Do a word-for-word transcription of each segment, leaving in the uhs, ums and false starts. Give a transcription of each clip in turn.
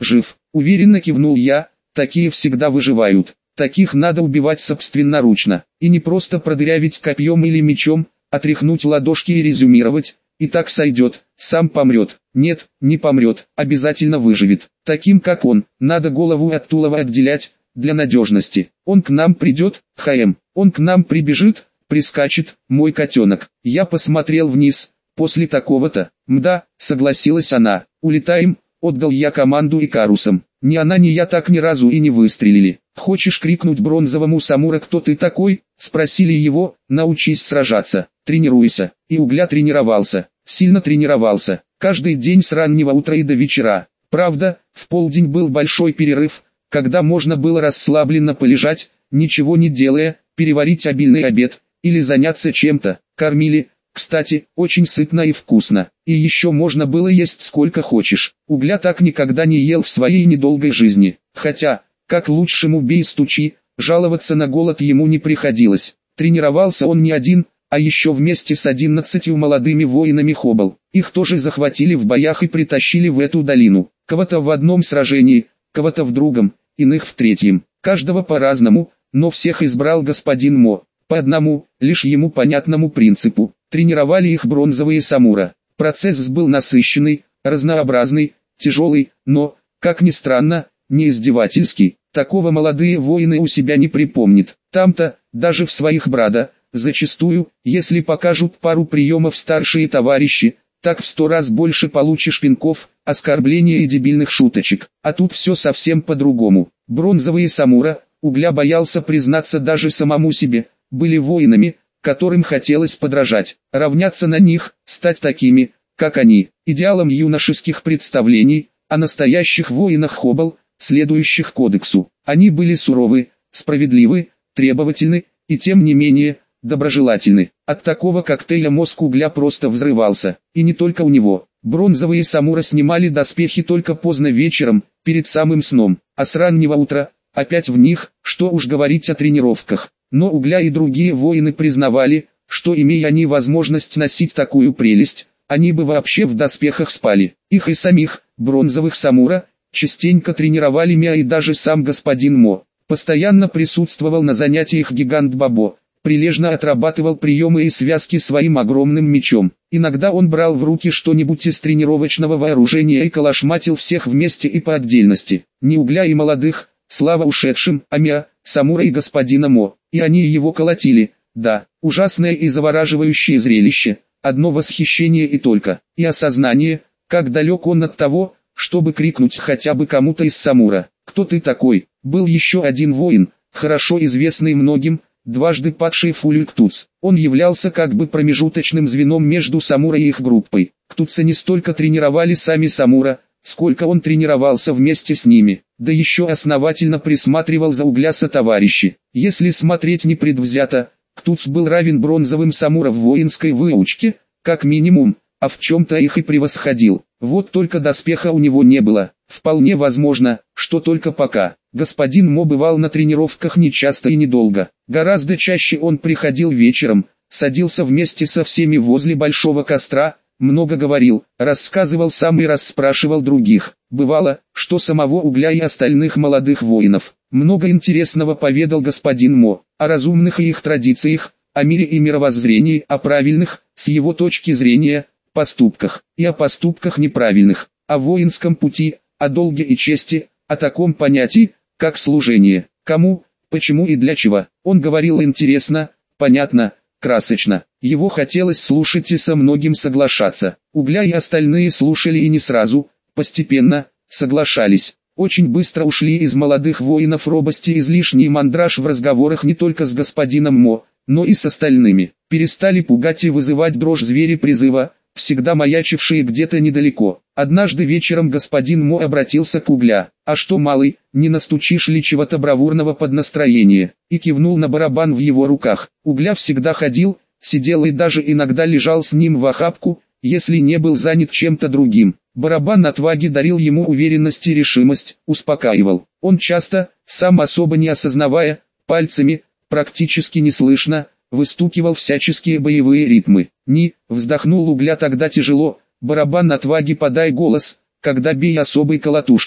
жив. Уверенно кивнул я, такие всегда выживают. Таких надо убивать собственноручно. И не просто продырявить копьем или мечом, а тряхнуть ладошки и резюмировать. И так сойдет, сам помрет. Нет, не помрет, обязательно выживет. Таким как он, надо голову от тулова отделять, для надежности. Он к нам придет, ХМ, он к нам прибежит, прискачет, мой котенок. Я посмотрел вниз, после такого-то, мда, согласилась она. Улетаем, отдал я команду Икарусам. Ни она, ни я так ни разу и не выстрелили. Хочешь крикнуть бронзовому Самура, кто ты такой? Спросили его. Научись сражаться, тренируйся. И Угля тренировался, сильно тренировался, каждый день с раннего утра и до вечера. Правда, в полдень был большой перерыв, когда можно было расслабленно полежать, ничего не делая, переварить обильный обед, или заняться чем-то. Кормили, кстати, очень сытно и вкусно. И еще можно было есть сколько хочешь. Угля так никогда не ел в своей недолгой жизни. Хотя, как лучшему бей стучи, жаловаться на голод ему не приходилось. Тренировался он не один, а еще вместе с одиннадцатью молодыми воинами Хобал. Их тоже захватили в боях и притащили в эту долину. Кого-то в одном сражении, кого-то в другом, иных в третьем. Каждого по-разному, но всех избрал господин Мо. По одному, лишь ему понятному принципу. Тренировали их бронзовые Самура. Процесс был насыщенный, разнообразный, тяжелый, но, как ни странно, не издевательский. Такого молодые воины у себя не припомнят. Там-то, даже в своих брада, зачастую, если покажут пару приемов старшие товарищи, так в сто раз больше получишь пинков, оскорблений и дебильных шуточек. А тут все совсем по-другому. Бронзовые Самура, Угля боялся признаться даже самому себе, были воинами, которым хотелось подражать, равняться на них, стать такими, как они. Идеалом юношеских представлений, о настоящих воинах Хобал, следующих кодексу. Они были суровы, справедливы, требовательны, и тем не менее, доброжелательны. От такого коктейля мозг Угля просто взрывался. И не только у него. Бронзовые Самура снимали доспехи только поздно вечером, перед самым сном, а с раннего утра, опять в них, что уж говорить о тренировках. Но Угля и другие воины признавали, что имея они возможность носить такую прелесть, они бы вообще в доспехах спали. Их и самих, бронзовых Самура, частенько тренировали Миа и даже сам господин Мо. Постоянно присутствовал на занятиях гигант Бабо, прилежно отрабатывал приемы и связки своим огромным мечом. Иногда он брал в руки что-нибудь из тренировочного вооружения и калашматил всех вместе и по отдельности. Не Угля и молодых, слава ушедшим, а Миа, Самура и господина Мо. И они его колотили, да, ужасное и завораживающее зрелище, одно восхищение и только, и осознание, как далек он от того, чтобы крикнуть хотя бы кому-то из Самура. «Кто ты такой?» Был еще один воин, хорошо известный многим, дважды падший Фулюй Ктуц. Он являлся как бы промежуточным звеном между Самура и их группой. Ктуца не столько тренировали сами Самура, сколько он тренировался вместе с ними, да еще основательно присматривал за Угля сотоварищи. Если смотреть непредвзято, Ктуц был равен бронзовым Самура в воинской выучке, как минимум, а в чем-то их и превосходил. Вот только доспеха у него не было. Вполне возможно, что только пока. Господин Мо бывал на тренировках нечасто и недолго. Гораздо чаще он приходил вечером, садился вместе со всеми возле большого костра, много говорил, рассказывал сам и расспрашивал других. Бывало, что самого Угля и остальных молодых воинов. Много интересного поведал господин Мо, о разумных и их традициях, о мире и мировоззрении, о правильных, с его точки зрения, поступках, и о поступках неправильных, о воинском пути, о долге и чести, о таком понятии, как служение. Кому, почему и для чего. Он говорил интересно, понятно, красочно. Его хотелось слушать и со многим соглашаться. Угля и остальные слушали и не сразу, постепенно, соглашались. Очень быстро ушли из молодых воинов робости и излишний мандраж в разговорах не только с господином Мо, но и с остальными. Перестали пугать и вызывать дрожь звери призыва, всегда маячившие где-то недалеко. Однажды вечером господин Мо обратился к Угля. «А что, малый, не настучишь ли чего-то бравурного под настроение?» И кивнул на барабан в его руках. Угля всегда ходил, сидел и даже иногда лежал с ним в охапку, если не был занят чем-то другим. Барабан отваги дарил ему уверенность и решимость, успокаивал. Он часто, сам особо не осознавая, пальцами, практически неслышно, выстукивал всяческие боевые ритмы. «Ни», вздохнул Угля тогда тяжело, барабан отваги подай голос, когда бей особый колотушка.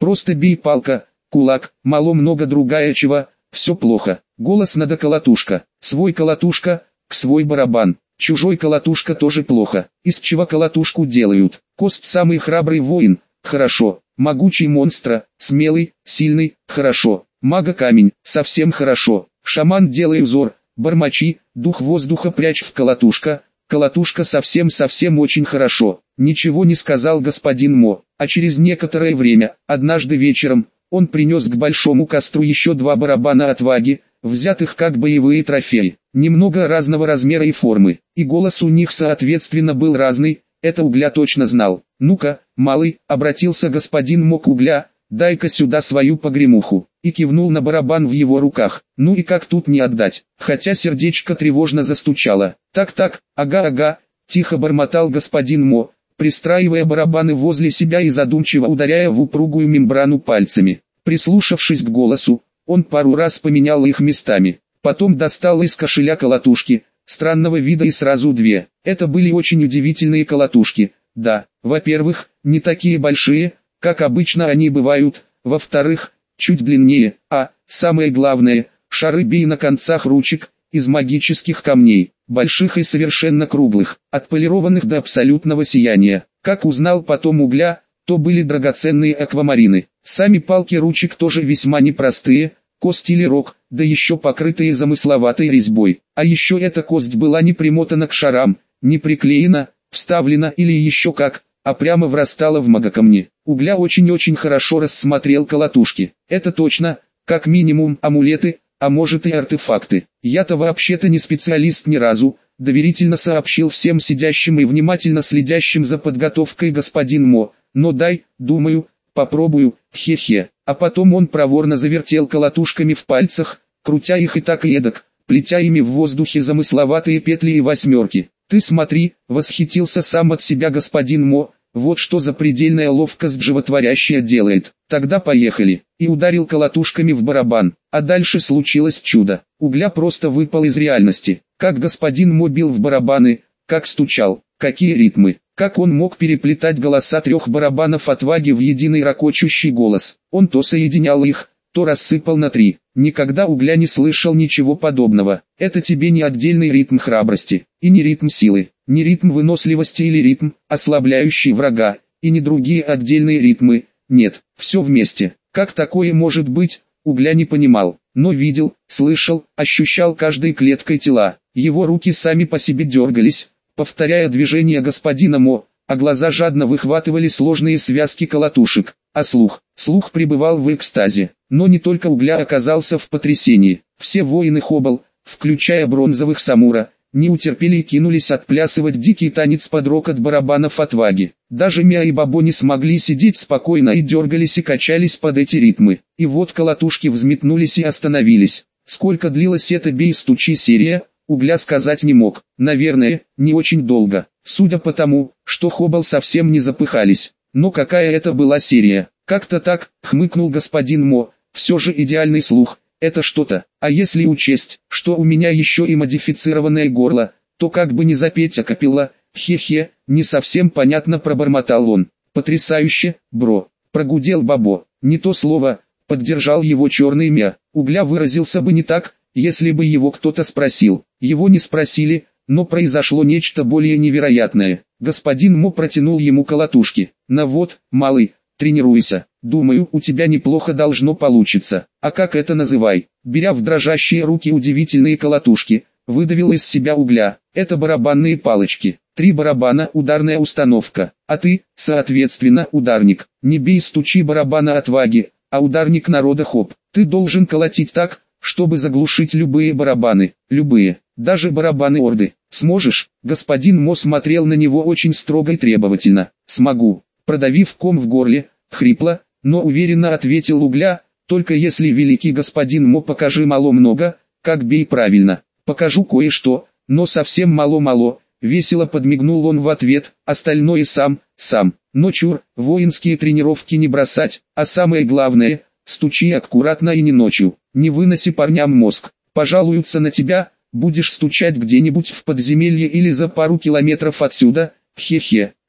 Просто бей палка, кулак, мало много другая чего, все плохо. Голос надо колотушка, свой колотушка, к свой барабан. Чужой колотушка тоже плохо. Из чего колотушку делают? Кост самый храбрый воин, хорошо. Могучий монстра, смелый, сильный, хорошо. Мага камень, совсем хорошо. Шаман делай узор, бормочи, дух воздуха прячь в колотушка. Колотушка совсем-совсем очень хорошо. Ничего не сказал господин Мо, а через некоторое время, однажды вечером, он принес к большому костру еще два барабана отваги, взятых как боевые трофеи, немного разного размера и формы, и голос у них соответственно был разный, это Угля точно знал. «Ну-ка, малый», — обратился господин Мо к Угля, — «дай-ка сюда свою погремуху», и кивнул на барабан в его руках. Ну и как тут не отдать, хотя сердечко тревожно застучало. «Так-так, ага-ага», — тихо бормотал господин Мо, пристраивая барабаны возле себя и задумчиво ударяя в упругую мембрану пальцами. Прислушавшись к голосу, он пару раз поменял их местами. Потом достал из кошеля колотушки, странного вида и сразу две. Это были очень удивительные колотушки. Да, во-первых, не такие большие, как обычно они бывают. Во-вторых, чуть длиннее. А, самое главное, шары бей на концах ручек, из магических камней, больших и совершенно круглых, отполированных до абсолютного сияния. Как узнал потом Угля, то были драгоценные аквамарины. Сами палки ручек тоже весьма непростые, кость или рог, да еще покрытые замысловатой резьбой. А еще эта кость была не примотана к шарам, не приклеена, вставлена или еще как, а прямо врастала в магокамни. Угля очень-очень хорошо рассмотрел колотушки. Это точно, как минимум амулеты, а может и артефакты. Я-то вообще-то не специалист ни разу, доверительно сообщил всем сидящим и внимательно следящим за подготовкой господин Мо. Но дай, думаю, попробую, хе-хе. А потом он проворно завертел колотушками в пальцах, крутя их и так и эдак, плетя ими в воздухе замысловатые петли и восьмерки. «Ты смотри», — восхитился сам от себя господин Мо, — «вот что за предельная ловкость животворящая делает. Тогда поехали», и ударил колотушками в барабан. А дальше случилось чудо. Угля просто выпал из реальности. Как господин Мо бил в барабаны, как стучал, какие ритмы, как он мог переплетать голоса трех барабанов отваги в единый ракочущий голос. Он то соединял их, то рассыпал на три. Никогда Угля не слышал ничего подобного. Это тебе не отдельный ритм храбрости, и не ритм силы, не ритм выносливости или ритм, ослабляющий врага, и не другие отдельные ритмы. Нет, все вместе. Как такое может быть, Угля не понимал, но видел, слышал, ощущал каждой клеткой тела. Его руки сами по себе дергались, повторяя движения господина Мо, а глаза жадно выхватывали сложные связки колотушек. А слух, слух пребывал в экстазе. Но не только Угля оказался в потрясении. Все воины Хоббл, включая бронзовых Самура, не утерпели и кинулись отплясывать дикий танец под рокот барабанов отваги. Даже Миа и Бабо не смогли сидеть спокойно и дергались и качались под эти ритмы. И вот колотушки взметнулись и остановились. Сколько длилась эта бей-стучи серия, Угля сказать не мог. Наверное, не очень долго, судя по тому, что Хоббл совсем не запыхались. Но какая это была серия? Как-то так, хмыкнул господин Мо, все же идеальный слух. Это что-то, а если учесть, что у меня еще и модифицированное горло, то как бы не запеть акапелла, хе-хе, не совсем понятно пробормотал он. Потрясающе, бро, прогудел Бабо, не то слово, поддержал его черный Мя. Угля выразился бы не так, если бы его кто-то спросил. Его не спросили, но произошло нечто более невероятное. Господин Мо протянул ему колотушки. На вот, малый, тренируйся. Думаю, у тебя неплохо должно получиться. А как это называй? Беря в дрожащие руки удивительные колотушки, выдавил из себя Угля. Это барабанные палочки. Три барабана, ударная установка. А ты, соответственно, ударник. Не бей стучи барабана отваги, а ударник народа Хоп. Ты должен колотить так, чтобы заглушить любые барабаны. Любые, даже барабаны Орды. Сможешь? Господин Мо смотрел на него очень строго и требовательно. Смогу. Продавив ком в горле, хрипло, но уверенно ответил Угля, только если великий господин Мо покажи мало-много, как бей правильно. Покажу кое-что, но совсем мало-мало, весело подмигнул он в ответ, остальное сам, сам. Но чур, воинские тренировки не бросать, а самое главное, стучи аккуратно и не ночью, не выноси парням мозг, пожалуются на тебя, будешь стучать где-нибудь в подземелье или за пару километров отсюда, хе-хе.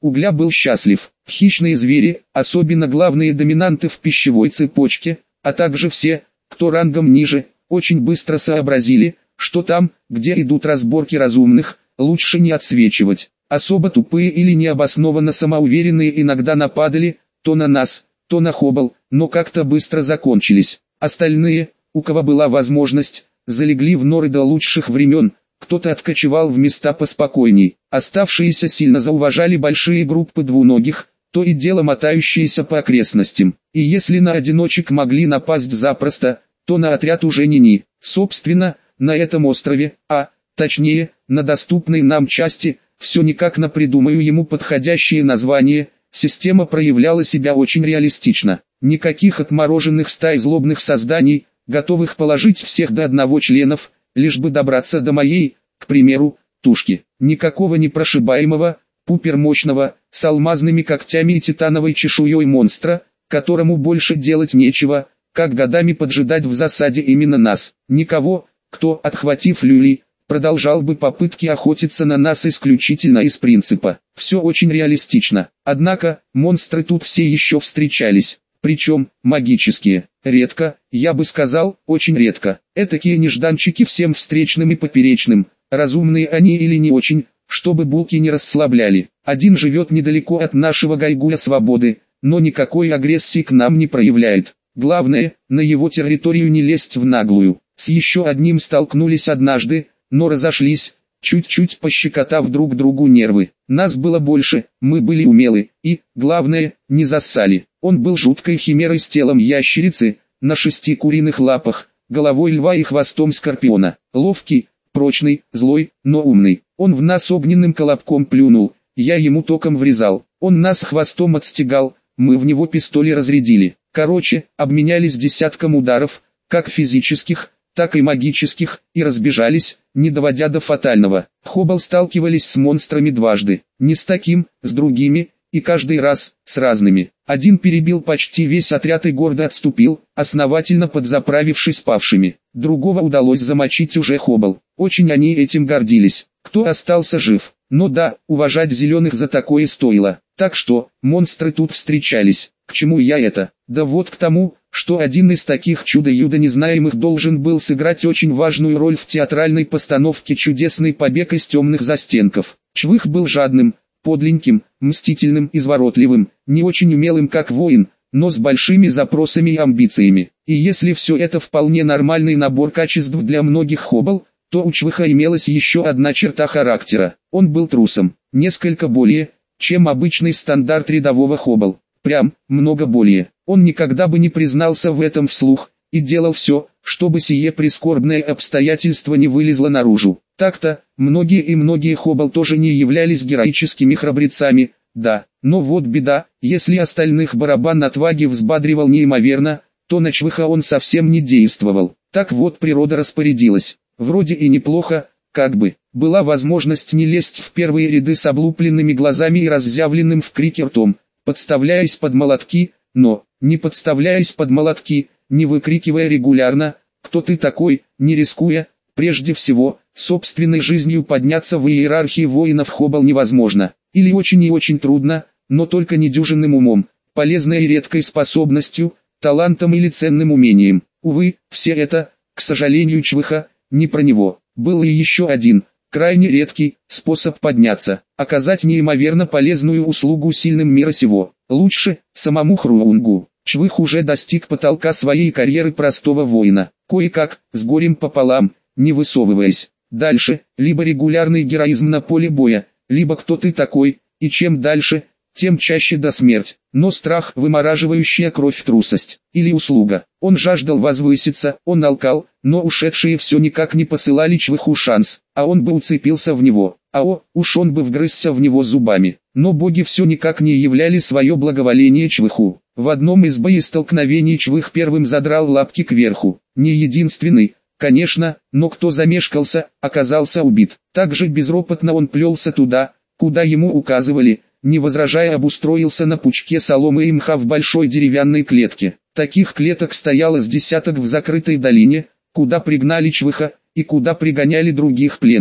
Угля был счастлив. Хищные звери, особенно главные доминанты в пищевой цепочке, а также все, кто рангом ниже, очень быстро сообразили, что там, где идут разборки разумных, лучше не отсвечивать. Особо тупые или необоснованно самоуверенные иногда нападали, то на нас, то на Хоббл, но как-то быстро закончились. Остальные, у кого была возможность, залегли в норы до лучших времен, кто-то откочевал в места поспокойней. Оставшиеся сильно зауважали большие группы двуногих, то и дело мотающиеся по окрестностям. И если на одиночек могли напасть запросто, то на отряд уже ни-ни. Собственно, на этом острове, а, точнее, на доступной нам части, все никак не придумаю ему подходящее название, система проявляла себя очень реалистично. Никаких отмороженных стай злобных созданий, готовых положить всех до одного членов, лишь бы добраться до моей, к примеру, тушки. Никакого непрошибаемого, пупермощного, с алмазными когтями и титановой чешуей монстра, которому больше делать нечего, как годами поджидать в засаде именно нас. Никого, кто, отхватив люли, продолжал бы попытки охотиться на нас исключительно из принципа. Все очень реалистично. Однако, монстры тут все еще встречались. Причем, магические. Редко, я бы сказал, очень редко. Этакие нежданчики всем встречным и поперечным. Разумные они или не очень, чтобы булки не расслабляли. Один живет недалеко от нашего Гайгуля Свободы, но никакой агрессии к нам не проявляет. Главное, на его территорию не лезть в наглую. С еще одним столкнулись однажды, но разошлись, чуть-чуть пощекотав друг другу нервы. Нас было больше, мы были умелы, и, главное, не зассали. Он был жуткой химерой с телом ящерицы, на шести куриных лапах, головой льва и хвостом скорпиона. Ловкий, прочный, злой, но умный. Он в нас огненным колобком плюнул, я ему током врезал. Он нас хвостом отстегал, мы в него пистоли разрядили. Короче, обменялись десятком ударов, как физических, так и магических, и разбежались, не доводя до фатального. Хоббл сталкивались с монстрами дважды, не с таким, с другими, и каждый раз, с разными. Один перебил почти весь отряд и гордо отступил, основательно подзаправившись павшими. Другого удалось замочить уже Хоббл. Очень они этим гордились. Кто остался жив? Но да, уважать зеленых за такое стоило. Так что, монстры тут встречались. К чему я это? Да вот к тому, что один из таких чудо-юдо незнаемых должен был сыграть очень важную роль в театральной постановке «Чудесный побег из темных застенков». Чвых был жадным, подленьким, мстительным, изворотливым, не очень умелым как воин, но с большими запросами и амбициями. И если все это вполне нормальный набор качеств для многих Хоббл, то у Чвыха имелась еще одна черта характера. Он был трусом, несколько более, чем обычный стандарт рядового Хоббл. Прям, много более. Он никогда бы не признался в этом вслух, и делал все, чтобы сие прискорбное обстоятельство не вылезло наружу. Так-то, многие и многие Хоббл тоже не являлись героическими храбрецами, да, но вот беда, если остальных барабан отваги взбадривал неимоверно, то на Чвыха он совсем не действовал. Так вот природа распорядилась. Вроде и неплохо, как бы, была возможность не лезть в первые ряды с облупленными глазами и разъявленным в крике ртом, подставляясь под молотки, но, не подставляясь под молотки, не выкрикивая регулярно, кто ты такой, не рискуя, прежде всего, собственной жизнью подняться в иерархии воинов Хоббл невозможно, или очень и очень трудно, но только недюжинным умом, полезной и редкой способностью, талантом или ценным умением. Увы, все это, к сожалению Чвыха, не про него. Был и еще один, крайне редкий, способ подняться, оказать неимоверно полезную услугу сильным мира сего. Лучше, самому Хруунгу. Чвых уже достиг потолка своей карьеры простого воина, кое-как, с горем пополам, не высовываясь. Дальше, либо регулярный героизм на поле боя, либо кто ты такой, и чем дальше, тем чаще до смерти. Но страх, вымораживающая кровь трусость, или услуга. Он жаждал возвыситься, он алкал, но ушедшие все никак не посылали Чвыху шанс, а он бы уцепился в него, а о, уж он бы вгрызся в него зубами. Но боги все никак не являли свое благоволение Чвыху. В одном из боестолкновений Чвых первым задрал лапки кверху, не единственный, конечно, но кто замешкался, оказался убит. Также безропотно он плелся туда, куда ему указывали, не возражая обустроился на пучке соломы и мха в большой деревянной клетке. Таких клеток стояло с десяток в закрытой долине, куда пригнали Чвыха, и куда пригоняли других пленных.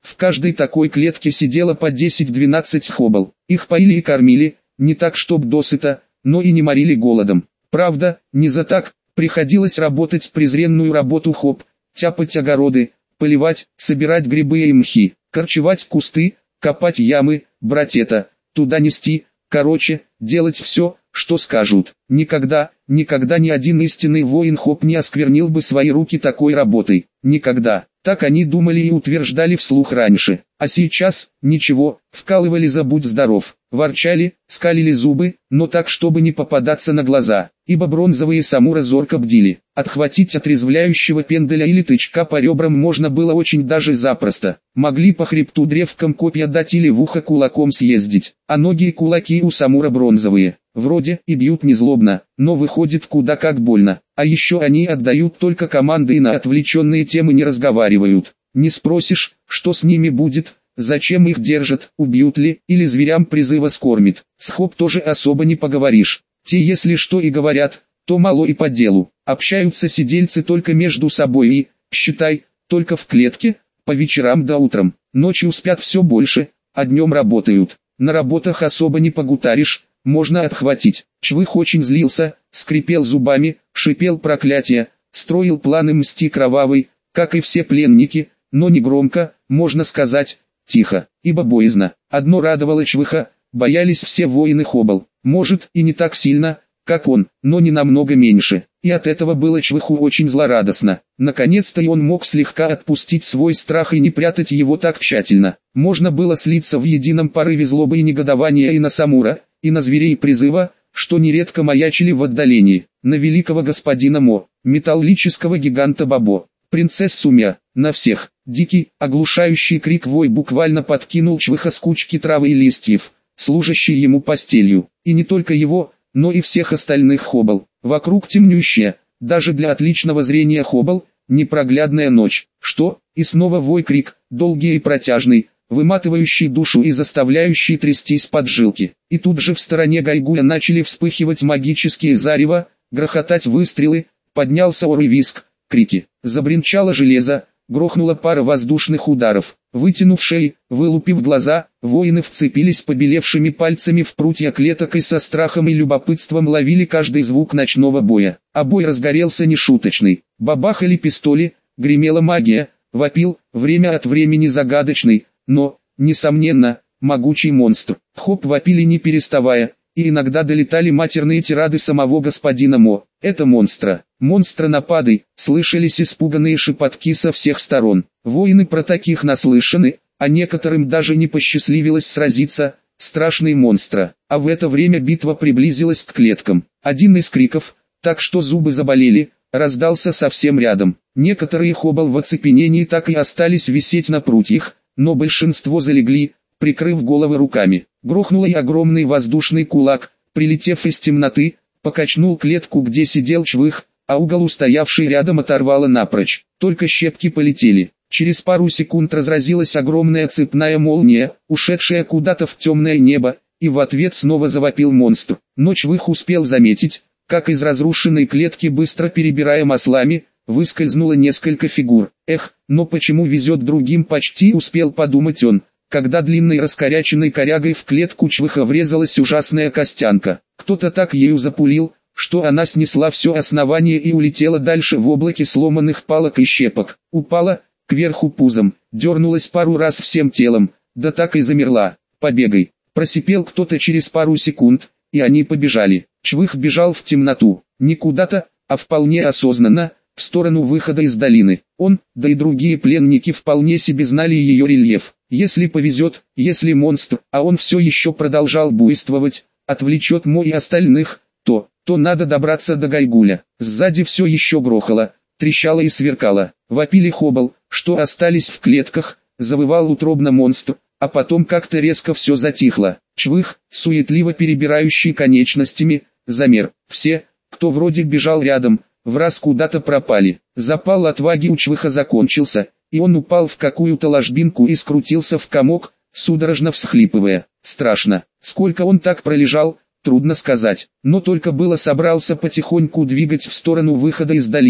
В каждой такой клетке сидело по десять-двенадцать хобл. Их поили и кормили, не так чтоб досыта, но и не морили голодом. Правда, не за так, приходилось работать презренную работу хоб, тяпать огороды, поливать, собирать грибы и мхи, корчевать кусты, копать ямы, брать это, туда нести, короче, делать все, что скажут. Никогда, никогда ни один истинный воин хоп не осквернил бы свои руки такой работой. Никогда. Так они думали и утверждали вслух раньше. А сейчас, ничего, вкалывали за будь здоров, ворчали, скалили зубы, но так чтобы не попадаться на глаза, ибо бронзовые самура зорко бдили. Отхватить отрезвляющего пенделя или тычка по ребрам можно было очень даже запросто. Могли по хребту древком копья дать или в ухо кулаком съездить, а ноги и кулаки у самура бронзовые. Вроде и бьют не злобно, но выходит куда как больно. А еще они отдают только команды и на отвлеченные темы не разговаривают. Не спросишь, что с ними будет, зачем их держат, убьют ли, или зверям призыва скормит. С хоп тоже особо не поговоришь. Те если что и говорят, то мало и по делу. Общаются сидельцы только между собой и, считай, только в клетке, по вечерам да утром. Ночью спят все больше, а днем работают. На работах особо не погутаришь. Можно отхватить. Чвых очень злился, скрипел зубами, шипел проклятие, строил планы мсти кровавой, как и все пленники, но не громко, можно сказать, тихо, ибо боязно. Одно радовало Чвыха, боялись все воины хобл. Может и не так сильно, как он, но не намного меньше. И от этого было Чвыху очень злорадостно. Наконец-то и он мог слегка отпустить свой страх и не прятать его так тщательно. Можно было слиться в едином порыве злобы и негодования и на самура, и на зверей призыва, что нередко маячили в отдалении, на великого господина Мо, металлического гиганта Бабо, принцессу Мя, на всех. Дикий, оглушающий крик вой буквально подкинул Чвыха с кучки травы и листьев, служащей ему постелью, и не только его, но и всех остальных хобл. Вокруг темнющая, даже для отличного зрения хобл, непроглядная ночь. Что? И снова вой крик, долгий и протяжный, выматывающий душу и заставляющий трястись поджилки. И тут же в стороне Гайгуля начали вспыхивать магические зарева, грохотать выстрелы, поднялся ор и виск, крики. Забринчало железо, грохнула пара воздушных ударов. Вытянув шеи, вылупив глаза, воины вцепились побелевшими пальцами в прутья клеток и со страхом и любопытством ловили каждый звук ночного боя. А бой разгорелся нешуточный. Бабахали пистоли, гремела магия, вопил, время от времени загадочный, но, несомненно, могучий монстр. Хоп вопили не переставая, и иногда долетали матерные тирады самого господина Мо. Это монстра. Монстра напады, слышались испуганные шепотки со всех сторон. Воины про таких наслышаны, а некоторым даже не посчастливилось сразиться, страшный монстра. А в это время битва приблизилась к клеткам. Один из криков, так что зубы заболели, раздался совсем рядом. Некоторые хобл в оцепенении так и остались висеть на прутьях, но большинство залегли, прикрыв головы руками. Грохнул и огромный воздушный кулак, прилетев из темноты, покачнул клетку, где сидел Чвых, а угол устоявший рядом оторвало напрочь. Только щепки полетели. Через пару секунд разразилась огромная цепная молния, ушедшая куда-то в темное небо, и в ответ снова завопил монстр. Но Чвых успел заметить, как из разрушенной клетки, быстро перебирая маслами, выскользнуло несколько фигур. Эх, но почему везет другим, почти успел подумать он, когда длинной раскоряченной корягой в клетку Чвыха врезалась ужасная костянка. Кто-то так ею запулил, что она снесла все основание и улетела дальше в облаке сломанных палок и щепок. Упала, кверху пузом, дернулась пару раз всем телом, да так и замерла. «Побегай!» — просипел кто-то через пару секунд, и они побежали. Чвых бежал в темноту, не куда-то, а вполне осознанно, в сторону выхода из долины. Он, да и другие пленники вполне себе знали ее рельеф. Если повезет, если монстр, а он все еще продолжал буйствовать, отвлечет Мо и остальных, то, то надо добраться до Гайгуля. Сзади все еще грохало, трещало и сверкало. Вопили хобл, что остались в клетках, завывал утробно монстр, а потом как-то резко все затихло. Чвых, суетливо перебирающий конечностями, замер. Все, кто вроде бежал рядом, враз куда-то пропали. Запал отваги у Чвыха закончился, и он упал в какую-то ложбинку и скрутился в комок, судорожно всхлипывая. Страшно. Сколько он так пролежал, трудно сказать. Но только было собрался потихоньку двигать в сторону выхода из долины,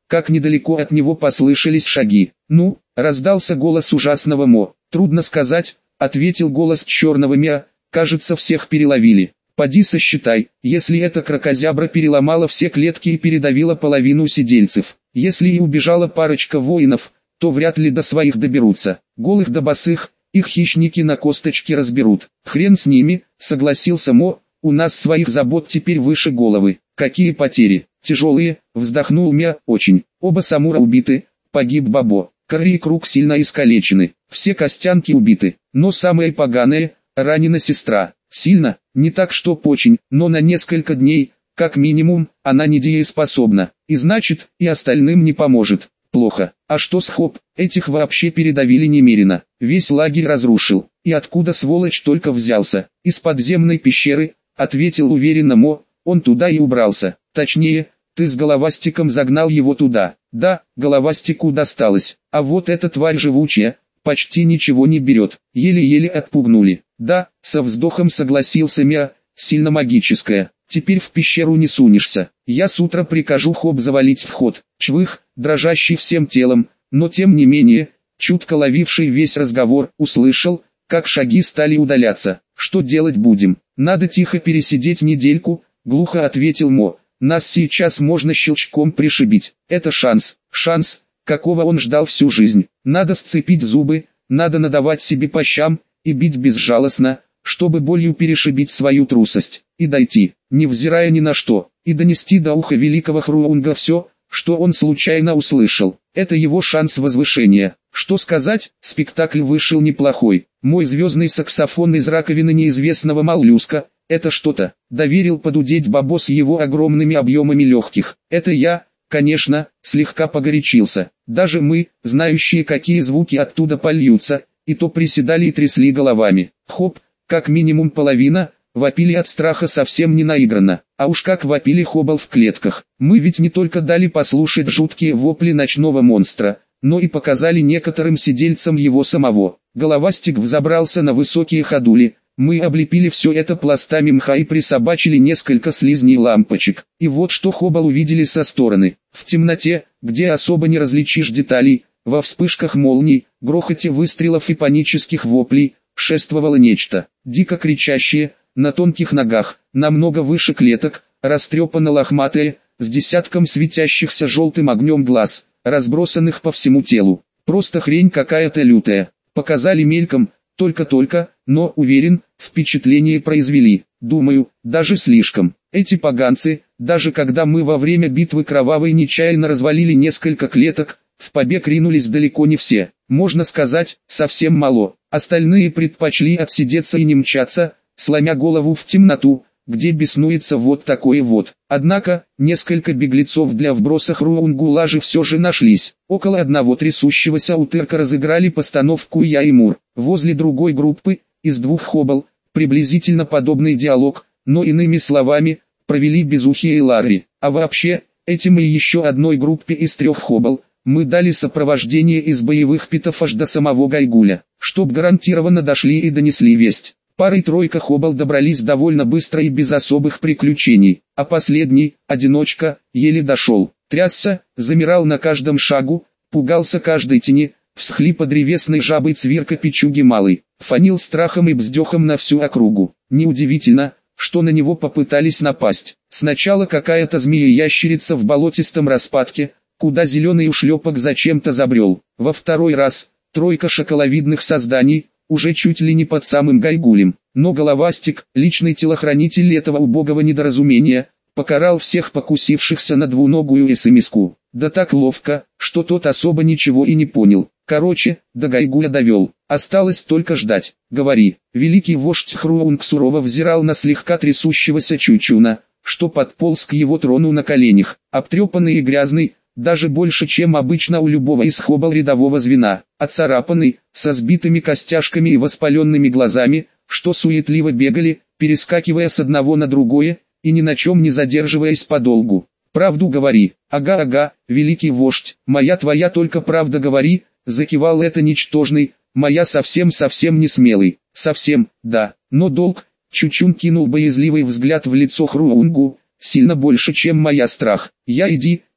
как недалеко от него послышались шаги. «Ну?» — раздался голос ужасного Мо. «Трудно сказать», — ответил голос черного Мя, — «кажется, всех переловили. Поди сосчитай, если эта кракозябра переломала все клетки и передавила половину сидельцев. Если и убежала парочка воинов, то вряд ли до своих доберутся. Голых да босых, их хищники на косточки разберут. Хрен с ними», — согласился Мо, — «у нас своих забот теперь выше головы». «Какие потери?» «Тяжелые», — вздохнул Мя, — «очень. Оба самура убиты, погиб Бабо. Карри и Круг сильно искалечены, все костянки убиты, но самое поганое, ранена сестра. Сильно, не так что очень, но на несколько дней, как минимум, она недееспособна, и значит, и остальным не поможет. Плохо. А что с Хоп? Этих вообще передавили немерено. Весь лагерь разрушил. И откуда сволочь только взялся? Из подземной пещеры, ответил уверенно Мо, он туда и убрался. Точнее, ты с головастиком загнал его туда. Да, головастику досталось. А вот эта тварь живучая, почти ничего не берет. Еле-еле отпугнули. Да, со вздохом согласился Мя, сильно магическая. Теперь в пещеру не сунешься. Я с утра прикажу Хоп завалить вход. Чвых, дрожащий всем телом, но тем не менее, чутко ловивший весь разговор, услышал, как шаги стали удаляться. Что делать будем? Надо тихо пересидеть недельку, глухо ответил Мо. Нас сейчас можно щелчком пришибить. Это шанс, шанс, какого он ждал всю жизнь. Надо сцепить зубы, надо надавать себе по щам, и бить безжалостно, чтобы болью перешибить свою трусость, и дойти, невзирая ни на что, и донести до уха великого Хруунга все, что он случайно услышал. Это его шанс возвышения. Что сказать, спектакль вышел неплохой. Мой звездный саксофон из раковины неизвестного моллюска, это что-то, доверил подудеть Бабо с его огромными объемами легких. Это я, конечно, слегка погорячился. Даже мы, знающие какие звуки оттуда польются, и то приседали и трясли головами. Хоп, как минимум половина, вопили от страха совсем не наигранно. А уж как вопили Хобал в клетках. Мы ведь не только дали послушать жуткие вопли ночного монстра, но и показали некоторым сидельцам его самого. Головастик взобрался на высокие ходули. Мы облепили все это пластами мха и присобачили несколько слизней лампочек. И вот что Хобал увидели со стороны. В темноте, где особо не различишь деталей, во вспышках молний, грохоте выстрелов и панических воплей, шествовало нечто, дико кричащее, на тонких ногах, намного выше клеток, растрепано-лохматое, с десятком светящихся желтым огнем глаз, разбросанных по всему телу. Просто хрень какая-то лютая. Показали мельком, только-только, но, уверен, впечатление произвели. Думаю, даже слишком. Эти поганцы, даже когда мы во время битвы кровавой нечаянно развалили несколько клеток, в побег ринулись далеко не все. Можно сказать, совсем мало. Остальные предпочли отсидеться и не мчаться, сломя голову в темноту, где беснуется вот такое вот. Однако, несколько беглецов для вброса Хруунгулажи все же нашлись. Около одного трясущегося утырка разыграли постановку я и Мур. Возле другой группы, из двух Хобал, приблизительно подобный диалог, но иными словами, провели безухие Ларри. А вообще, этим и еще одной группе из трех Хобал, мы дали сопровождение из боевых питов аж до самого Гайгуля, чтоб гарантированно дошли и донесли весть. Парой-тройка Хобал добрались довольно быстро и без особых приключений, а последний, одиночка, еле дошел. Трясся, замирал на каждом шагу, пугался каждой тени, всхлипа древесной жабой цвирка печуги малый, фанил страхом и бздехом на всю округу. Неудивительно, что на него попытались напасть. Сначала какая-то змея-ящерица в болотистом распадке, куда зеленый ушлепок зачем-то забрел. Во второй раз, тройка шоколовидных созданий, уже чуть ли не под самым Гайгулем. Но Головастик, личный телохранитель этого убогого недоразумения, покарал всех покусившихся на двуногую эсэмиску. Да так ловко, что тот особо ничего и не понял. Короче, до Гайгуля довел. Осталось только ждать. Говори. Великий вождь Хруунг сурово взирал на слегка трясущегося Чучуна, что подполз к его трону на коленях, обтрепанный и грязный, даже больше, чем обычно у любого из Хобал рядового звена, оцарапанный, со сбитыми костяшками и воспаленными глазами, что суетливо бегали, перескакивая с одного на другое, и ни на чем не задерживаясь подолгу. «Правду говори». «Ага-ага, великий вождь, моя твоя только правда говори», закивал это ничтожный, «моя совсем-совсем не смелый». «Совсем, да, но долг». Чучун кинул боязливый взгляд в лицо Хруунгу, «сильно больше, чем моя страх. Я иди».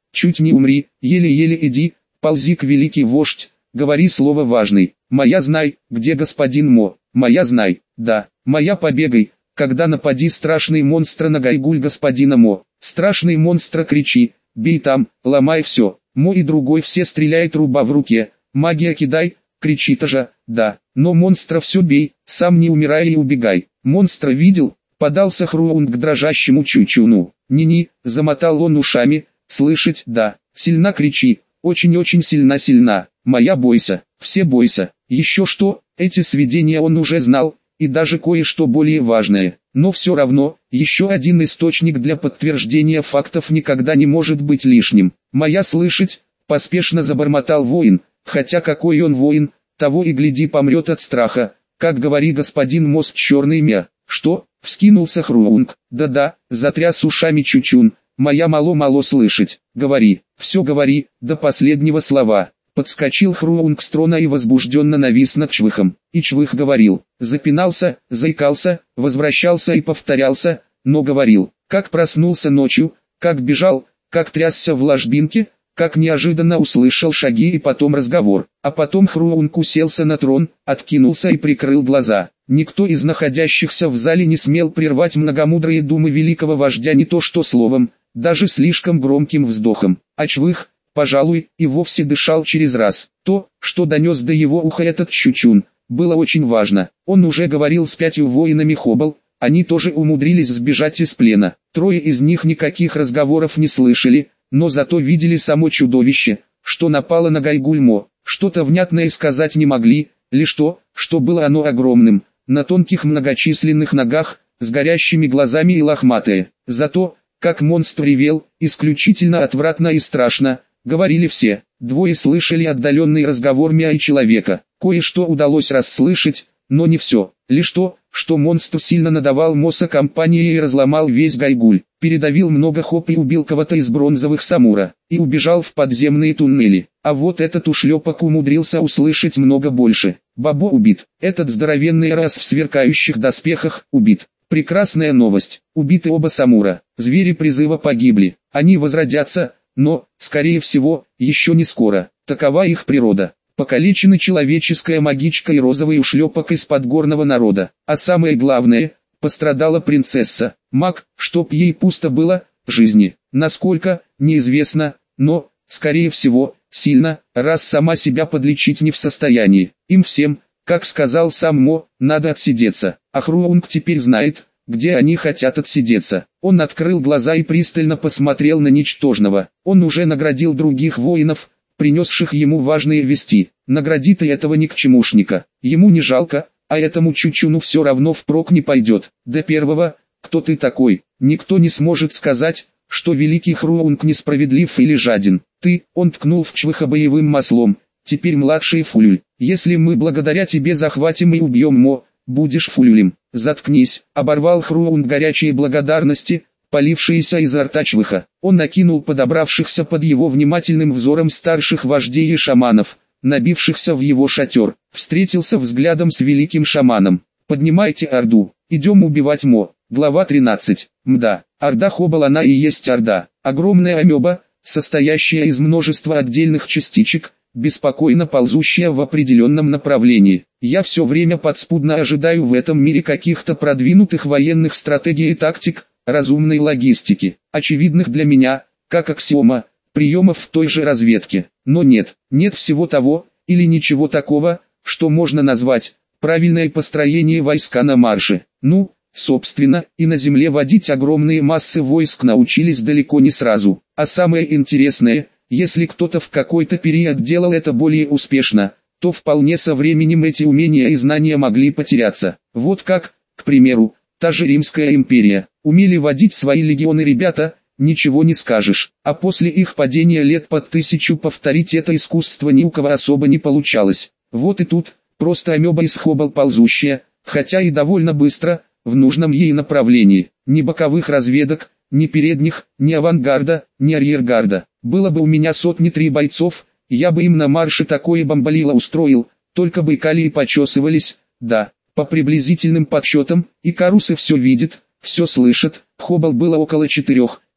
чуть не умри, еле-еле иди, ползи к великий вождь, говори слово важный, моя знай, где господин Мо, моя знай, да, моя побегай, когда напади страшный монстр на Гайгуль господина Мо, страшный монстр кричи, бей там, ломай все, Мо и другой все стреляет руба в руке, магия кидай, кричит же, да, но монстра все бей, сам не умирай и убегай, монстра видел, подался Хруунг к дрожащему Чучуну, ни-ни, замотал он ушами, слышать, да, сильна кричи, очень-очень сильна-сильна, моя бойся, все бойся, еще что, эти сведения он уже знал, и даже кое-что более важное, но все равно, еще один источник для подтверждения фактов никогда не может быть лишним, моя слышать, поспешно забормотал воин, хотя какой он воин, того и гляди помрет от страха, как говори господин мост черный мя, что, вскинулся Хруунг, да-да, затряс ушами Чучун, моя мало-мало слышать, говори, все говори, до последнего слова. Подскочил Хруунг с трона и возбужденно навис над Чвыхом, и Чвых говорил, запинался, заикался, возвращался и повторялся, но говорил, как проснулся ночью, как бежал, как трясся в ложбинке, как неожиданно услышал шаги и потом разговор, а потом Хруунг уселся на трон, откинулся и прикрыл глаза. Никто из находящихся в зале не смел прервать многомудрые думы великого вождя не то что словом, даже слишком громким вздохом, а Чвых, пожалуй, и вовсе дышал через раз. То, что донес до его уха этот Чучун, было очень важно. Он уже говорил с пятью воинами Хобал, они тоже умудрились сбежать из плена. Трое из них никаких разговоров не слышали, но зато видели само чудовище, что напало на Гайгульмо. Что-то внятное сказать не могли, лишь то, что было оно огромным, на тонких многочисленных ногах, с горящими глазами и лохматое. Зато, как монстр ревел, исключительно отвратно и страшно, говорили все. Двое слышали отдаленный разговор Мя и человека. Кое-что удалось расслышать, но не все. Лишь то, что монстр сильно надавал Моса компании и разломал весь Гайгуль, передавил много хоп и убил кого-то из бронзовых самура, и убежал в подземные туннели. А вот этот ушлепок умудрился услышать много больше. Бабо убит, этот здоровенный раз в сверкающих доспехах убит. Прекрасная новость, убиты оба самура, звери призыва погибли, они возродятся, но, скорее всего, еще не скоро, такова их природа. Покалечена человеческая магичка и розовый ушлепок из подгорного народа, а самое главное, пострадала принцесса, маг, чтоб ей пусто было, жизни, насколько, неизвестно, но, скорее всего, сильно, раз сама себя подлечить не в состоянии. Им всем, как сказал сам Мо, надо отсидеться, а Хруунг теперь знает, где они хотят отсидеться. Он открыл глаза и пристально посмотрел на ничтожного. Он уже наградил других воинов, принесших ему важные вести. Наградит и этого никчемушника. Ему не жалко, а этому Чучуну все равно впрок не пойдет. До первого, кто ты такой, никто не сможет сказать, что великий Хруунг несправедлив или жаден. Ты, он ткнул в Чвыха боевым маслом, теперь младший Фулюль. Если мы благодаря тебе захватим и убьем Мо, будешь Фулюлем. Заткнись, оборвал Хруунг горячие благодарности, полившиеся изо рта Чвыха. Он накинул подобравшихся под его внимательным взором старших вождей и шаманов, набившихся в его шатер, встретился взглядом с великим шаманом. «Поднимайте Орду, идем убивать Мо». Глава тринадцать. Мда, Орда Хобал она и есть Орда, огромная амеба, состоящая из множества отдельных частичек, беспокойно ползущая в определенном направлении. Я все время подспудно ожидаю в этом мире каких-то продвинутых военных стратегий и тактик, разумной логистики, очевидных для меня, как аксиома, приемов в той же разведке. Но нет, нет всего того, или ничего такого, что можно назвать правильное построение войска на марше. Ну, собственно, и на земле водить огромные массы войск научились далеко не сразу. А самое интересное, если кто-то в какой-то период делал это более успешно, то вполне со временем эти умения и знания могли потеряться. Вот как, к примеру, та же Римская империя. Умели водить свои легионы ребята, ничего не скажешь. А после их падения лет под тысячу повторить это искусство ни у кого особо не получалось. Вот и тут, просто амеба из Хобал ползущая, хотя и довольно быстро, в нужном ей направлении. Ни боковых разведок, ни передних, ни авангарда, ни арьергарда. Было бы у меня сотни три бойцов, я бы им на марше такое бомбалило устроил, только бы кали и почесывались. Да, по приблизительным подсчетам, Икарусы все видит, все слышит. Хобал было около четырех,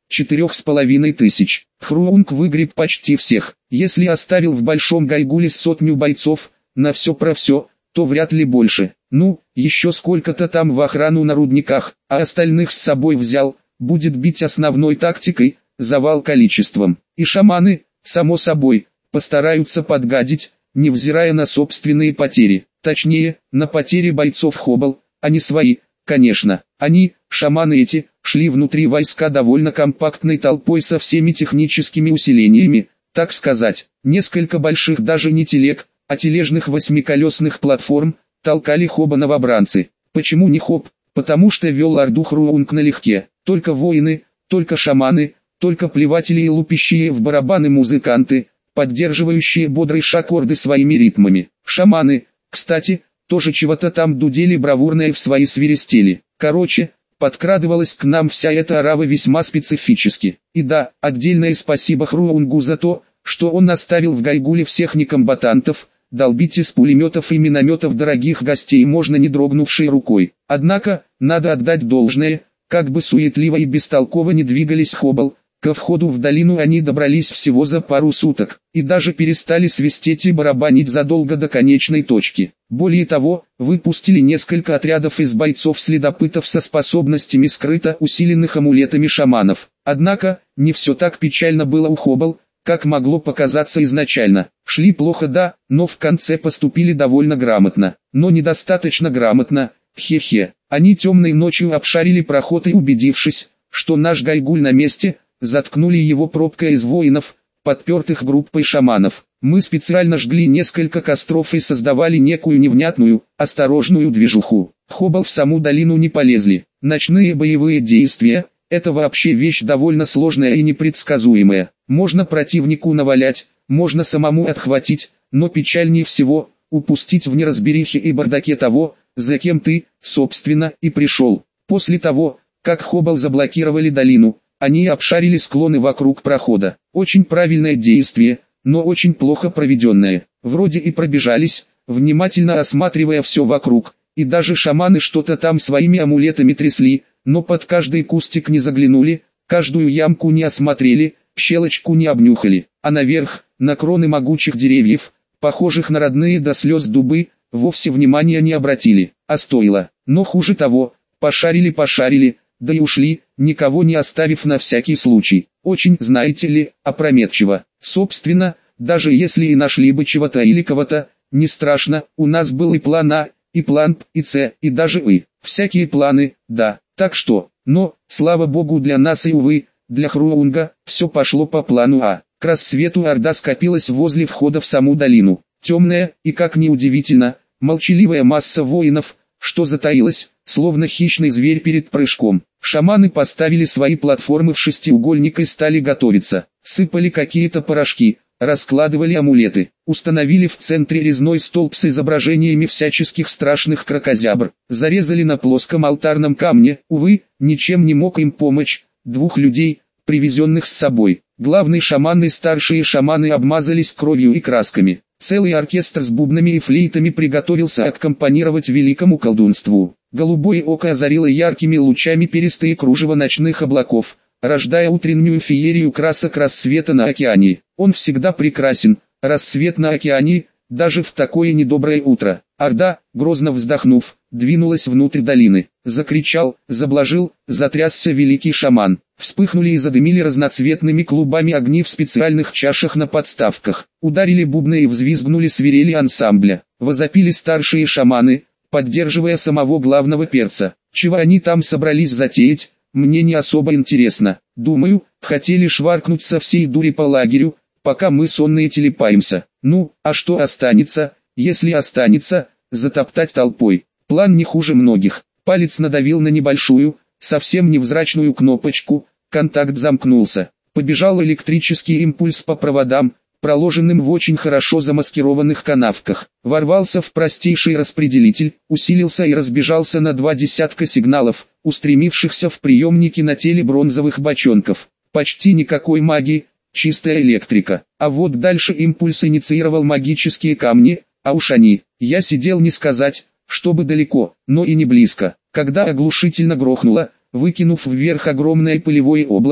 четырех с половиной тысяч. Хруунг выгреб почти всех. Если оставил в Большом Гайгуле сотню бойцов, на все про все, то вряд ли больше. Ну, еще сколько-то там в охрану на рудниках, а остальных с собой взял, будет бить основной тактикой, завал количеством. И шаманы, само собой, постараются подгадить, невзирая на собственные потери. Точнее, на потери бойцов Хоббл, а не свои, конечно. Они, шаманы эти, шли внутри войска довольно компактной толпой со всеми техническими усилениями, так сказать. Несколько больших даже не телег, а тележных восьмиколесных платформ, толкали Хоба новобранцы. Почему не Хоб? Потому что вел орду Хруунг налегке. Только воины, только шаманы, только плеватели и лупящие в барабаны музыканты, поддерживающие бодрый шаг орды своими ритмами. Шаманы, кстати, тоже чего-то там дудели бравурно и в свои свиристели. Короче, подкрадывалась к нам вся эта орава весьма специфически. И да, отдельное спасибо Хруунгу за то, что он оставил в Гайгуле всех некомбатантов, долбить из пулеметов и минометов дорогих гостей можно не дрогнувшей рукой. Однако, надо отдать должное, как бы суетливо и бестолково не двигались Хоббл, ко входу в долину они добрались всего за пару суток, и даже перестали свистеть и барабанить задолго до конечной точки. Более того, выпустили несколько отрядов из бойцов-следопытов со способностями скрыто усиленных амулетами шаманов. Однако, не все так печально было у Хоббл, как могло показаться изначально. Шли плохо, да, но в конце поступили довольно грамотно. Но недостаточно грамотно, хе-хе. Они темной ночью обшарили проход и, убедившись, что наш Гайгуль на месте, заткнули его пробкой из воинов, подпертых группой шаманов. Мы специально жгли несколько костров и создавали некую невнятную, осторожную движуху. Хоббл в саму долину не полезли. Ночные боевые действия – это вообще вещь довольно сложная и непредсказуемая. Можно противнику навалять, можно самому отхватить, но печальнее всего – упустить в неразберихе и бардаке того, за кем ты, собственно, и пришел. После того, как Хоббл заблокировали долину, они обшарили склоны вокруг прохода. Очень правильное действие, но очень плохо проведенное. Вроде и пробежались, внимательно осматривая все вокруг, и даже шаманы что-то там своими амулетами трясли, но под каждый кустик не заглянули, каждую ямку не осмотрели, щелочку не обнюхали, а наверх, на кроны могучих деревьев, похожих на родные до слез дубы, вовсе внимания не обратили. А стоило. Но хуже того, пошарили-пошарили, да и ушли, никого не оставив на всякий случай. Очень, знаете ли, опрометчиво. Собственно, даже если и нашли бы чего-то или кого-то, не страшно, у нас был и план А, и план П, и С, и даже И. Всякие планы, да. Так что, но, слава богу для нас и увы, для Хруунга, все пошло по плану А. К рассвету орда скопилась возле входа в саму долину. Темная, и как ни удивительно, молчаливая масса воинов, что затаилась, словно хищный зверь перед прыжком. Шаманы поставили свои платформы в шестиугольник и стали готовиться. Сыпали какие-то порошки, раскладывали амулеты. Установили в центре резной столб с изображениями всяческих страшных кракозябр. Зарезали на плоском алтарном камне, увы, ничем не мог им помочь, двух людей, привезенных с собой. Главный шаман и старшие шаманы обмазались кровью и красками. Целый оркестр с бубнами и флейтами приготовился аккомпанировать великому колдунству. Голубое око озарило яркими лучами перистые кружева ночных облаков, рождая утреннюю феерию красок рассвета на океане. Он всегда прекрасен, рассвет на океане, даже в такое недоброе утро. Орда, грозно вздохнув, двинулась внутрь долины. Закричал, заблажил, затрясся великий шаман. Вспыхнули и задымили разноцветными клубами огни в специальных чашах на подставках. Ударили бубны и взвизгнули свирели ансамбля. Возопили старшие шаманы, поддерживая самого главного перца. Чего они там собрались затеять, мне не особо интересно. Думаю, хотели шваркнуть со всей дури по лагерю, пока мы сонные телепаемся. Ну, а что останется, если останется, затоптать толпой. План не хуже многих. Палец надавил на небольшую, совсем невзрачную кнопочку, контакт замкнулся. Побежал электрический импульс по проводам, проложенным в очень хорошо замаскированных канавках. Ворвался в простейший распределитель, усилился и разбежался на два десятка сигналов, устремившихся в приемники на теле бронзовых бочонков. Почти никакой магии, чистая электрика. А вот дальше импульс инициировал магические камни, а уж они. Я сидел не сказать, чтобы далеко, но и не близко. Когда оглушительно грохнуло, выкинув вверх огромное пылевое облако,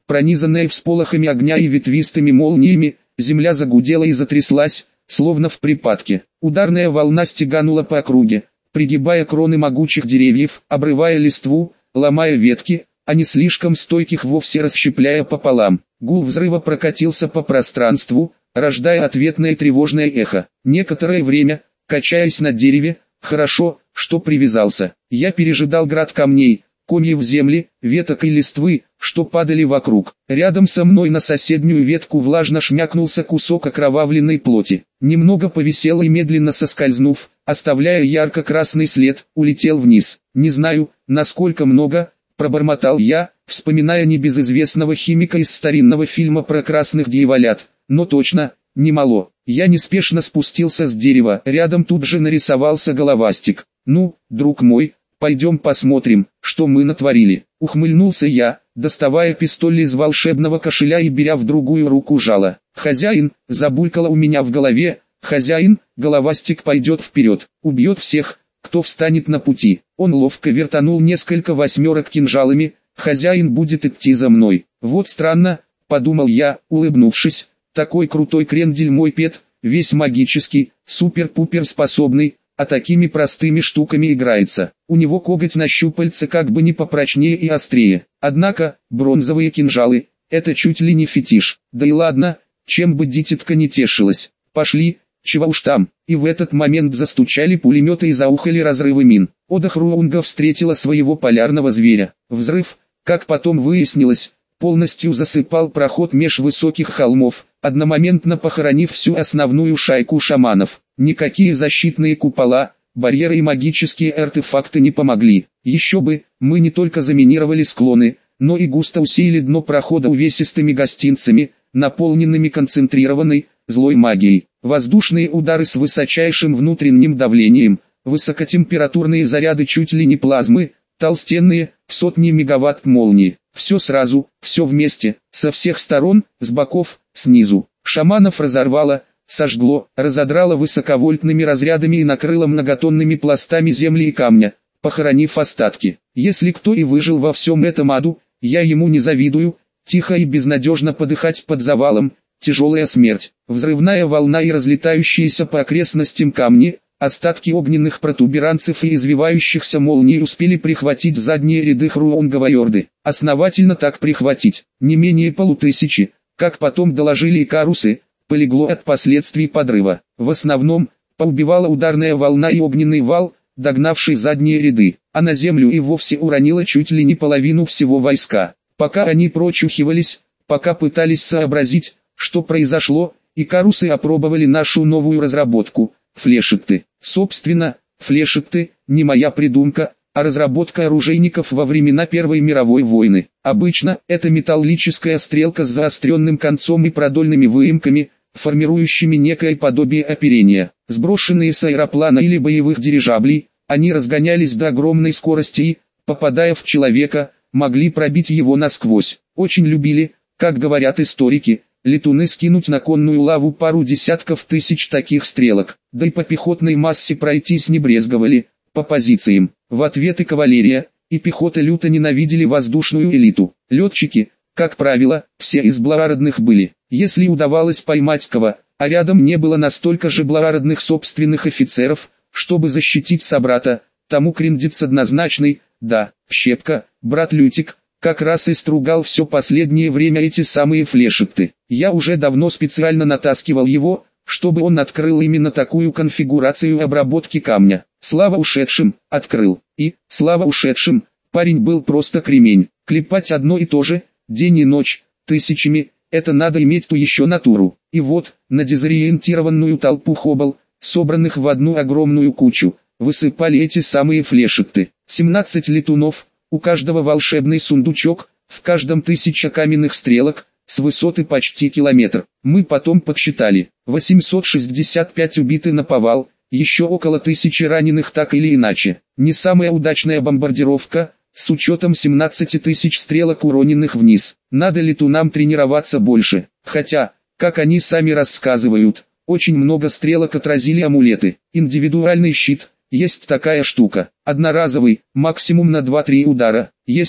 Пронизанная всполохами огня и ветвистыми молниями, земля загудела и затряслась, словно в припадке. Ударная волна стеганула по округе, пригибая кроны могучих деревьев, обрывая листву, ломая ветки, а не слишком стойких вовсе расщепляя пополам. Гул взрыва прокатился по пространству, рождая ответное тревожное эхо. Некоторое время, качаясь на дереве, хорошо, что привязался. Я пережидал град камней, комьев земли, веток и листвы, что падали вокруг. Рядом со мной на соседнюю ветку влажно шмякнулся кусок окровавленной плоти. Немного повисел и медленно соскользнув, оставляя ярко-красный след, улетел вниз. Не знаю, насколько много, пробормотал я, вспоминая небезызвестного химика из старинного фильма про красных дьяволят, но точно, немало. Я неспешно спустился с дерева, рядом тут же нарисовался головастик. «Ну, друг мой, пойдем посмотрим, что мы натворили», — ухмыльнулся я, доставая пистоль из волшебного кошеля и беря в другую руку жало. «Хозяин», — забулькало у меня в голове, «хозяин, головастик пойдет вперед, убьет всех, кто встанет на пути». Он ловко вертанул несколько восьмерок кинжалами, «хозяин будет идти за мной». «Вот странно», — подумал я, улыбнувшись, «такой крутой крендель мой пет, весь магический, супер-пупер способный, а такими простыми штуками играется. У него коготь на щупальце как бы не попрочнее и острее. Однако, бронзовые кинжалы, это чуть ли не фетиш. Да и ладно, чем бы дитятка не тешилась. Пошли, чего уж там». И в этот момент застучали пулеметы и заухали разрывы мин. Ода Хруунга встретила своего полярного зверя. Взрыв, как потом выяснилось, полностью засыпал проход меж высоких холмов, одномоментно похоронив всю основную шайку шаманов. Никакие защитные купола, барьеры и магические артефакты не помогли. Еще бы, мы не только заминировали склоны, но и густо усеяли дно прохода увесистыми гостинцами, наполненными концентрированной, злой магией. Воздушные удары с высочайшим внутренним давлением, высокотемпературные заряды чуть ли не плазмы, толстенные, в сотни мегаватт молнии. Все сразу, все вместе, со всех сторон, с боков, снизу. Шаманов разорвало, сожгло, разодрало высоковольтными разрядами и накрыло многотонными пластами земли и камня, похоронив остатки. Если кто и выжил во всем этом аду, я ему не завидую. Тихо и безнадежно подыхать под завалом, тяжелая смерть, взрывная волна и разлетающиеся по окрестностям камни, остатки огненных протуберанцев и извивающихся молний успели прихватить задние ряды хруонговой орды. Основательно так прихватить, не менее полутысячи, как потом доложили икарусы, полегло от последствий подрыва. В основном, поубивала ударная волна и огненный вал, догнавший задние ряды, а на землю и вовсе уронила чуть ли не половину всего войска. Пока они прочухивались, пока пытались сообразить, что произошло, икарусы опробовали нашу новую разработку – флешекты. Собственно, флешекты – не моя придумка, а разработка оружейников во времена Первой мировой войны. Обычно это металлическая стрелка с заостренным концом и продольными выемками, формирующими некое подобие оперения. Сброшенные с аэроплана или боевых дирижаблей, они разгонялись до огромной скорости и, попадая в человека, могли пробить его насквозь. Очень любили, как говорят историки, летуны скинуть на конную лаву пару десятков тысяч таких стрелок, да и по пехотной массе пройтись не брезговали, по позициям. В ответ и кавалерия, и пехота люто ненавидели воздушную элиту. Летчики, как правило, все из благородных были. Если удавалось поймать кого, а рядом не было настолько же благородных собственных офицеров, чтобы защитить собрата, тому крендец однозначный, да, Щепка, брат Лютик, как раз и стругал все последнее время эти самые флешекты. Я уже давно специально натаскивал его, чтобы он открыл именно такую конфигурацию обработки камня. Слава ушедшим, открыл. И, слава ушедшим, парень был просто кремень. Клепать одно и то же, день и ночь, тысячами, это надо иметь ту еще натуру. И вот, на дезориентированную толпу хобал, собранных в одну огромную кучу, высыпали эти самые флешекты. семнадцать летунов, у каждого волшебный сундучок, в каждом тысяча каменных стрелок, с высоты почти километр. Мы потом подсчитали, восемьсот шестьдесят пять убиты наповал, еще около тысячи раненых так или иначе. Не самая удачная бомбардировка, с учетом семнадцати тысяч стрелок уроненных вниз. Надо летунам тренироваться больше, хотя, как они сами рассказывают, очень много стрелок отразили амулеты. Индивидуальный щит, есть такая штука, одноразовый, максимум на два-три удара, есть,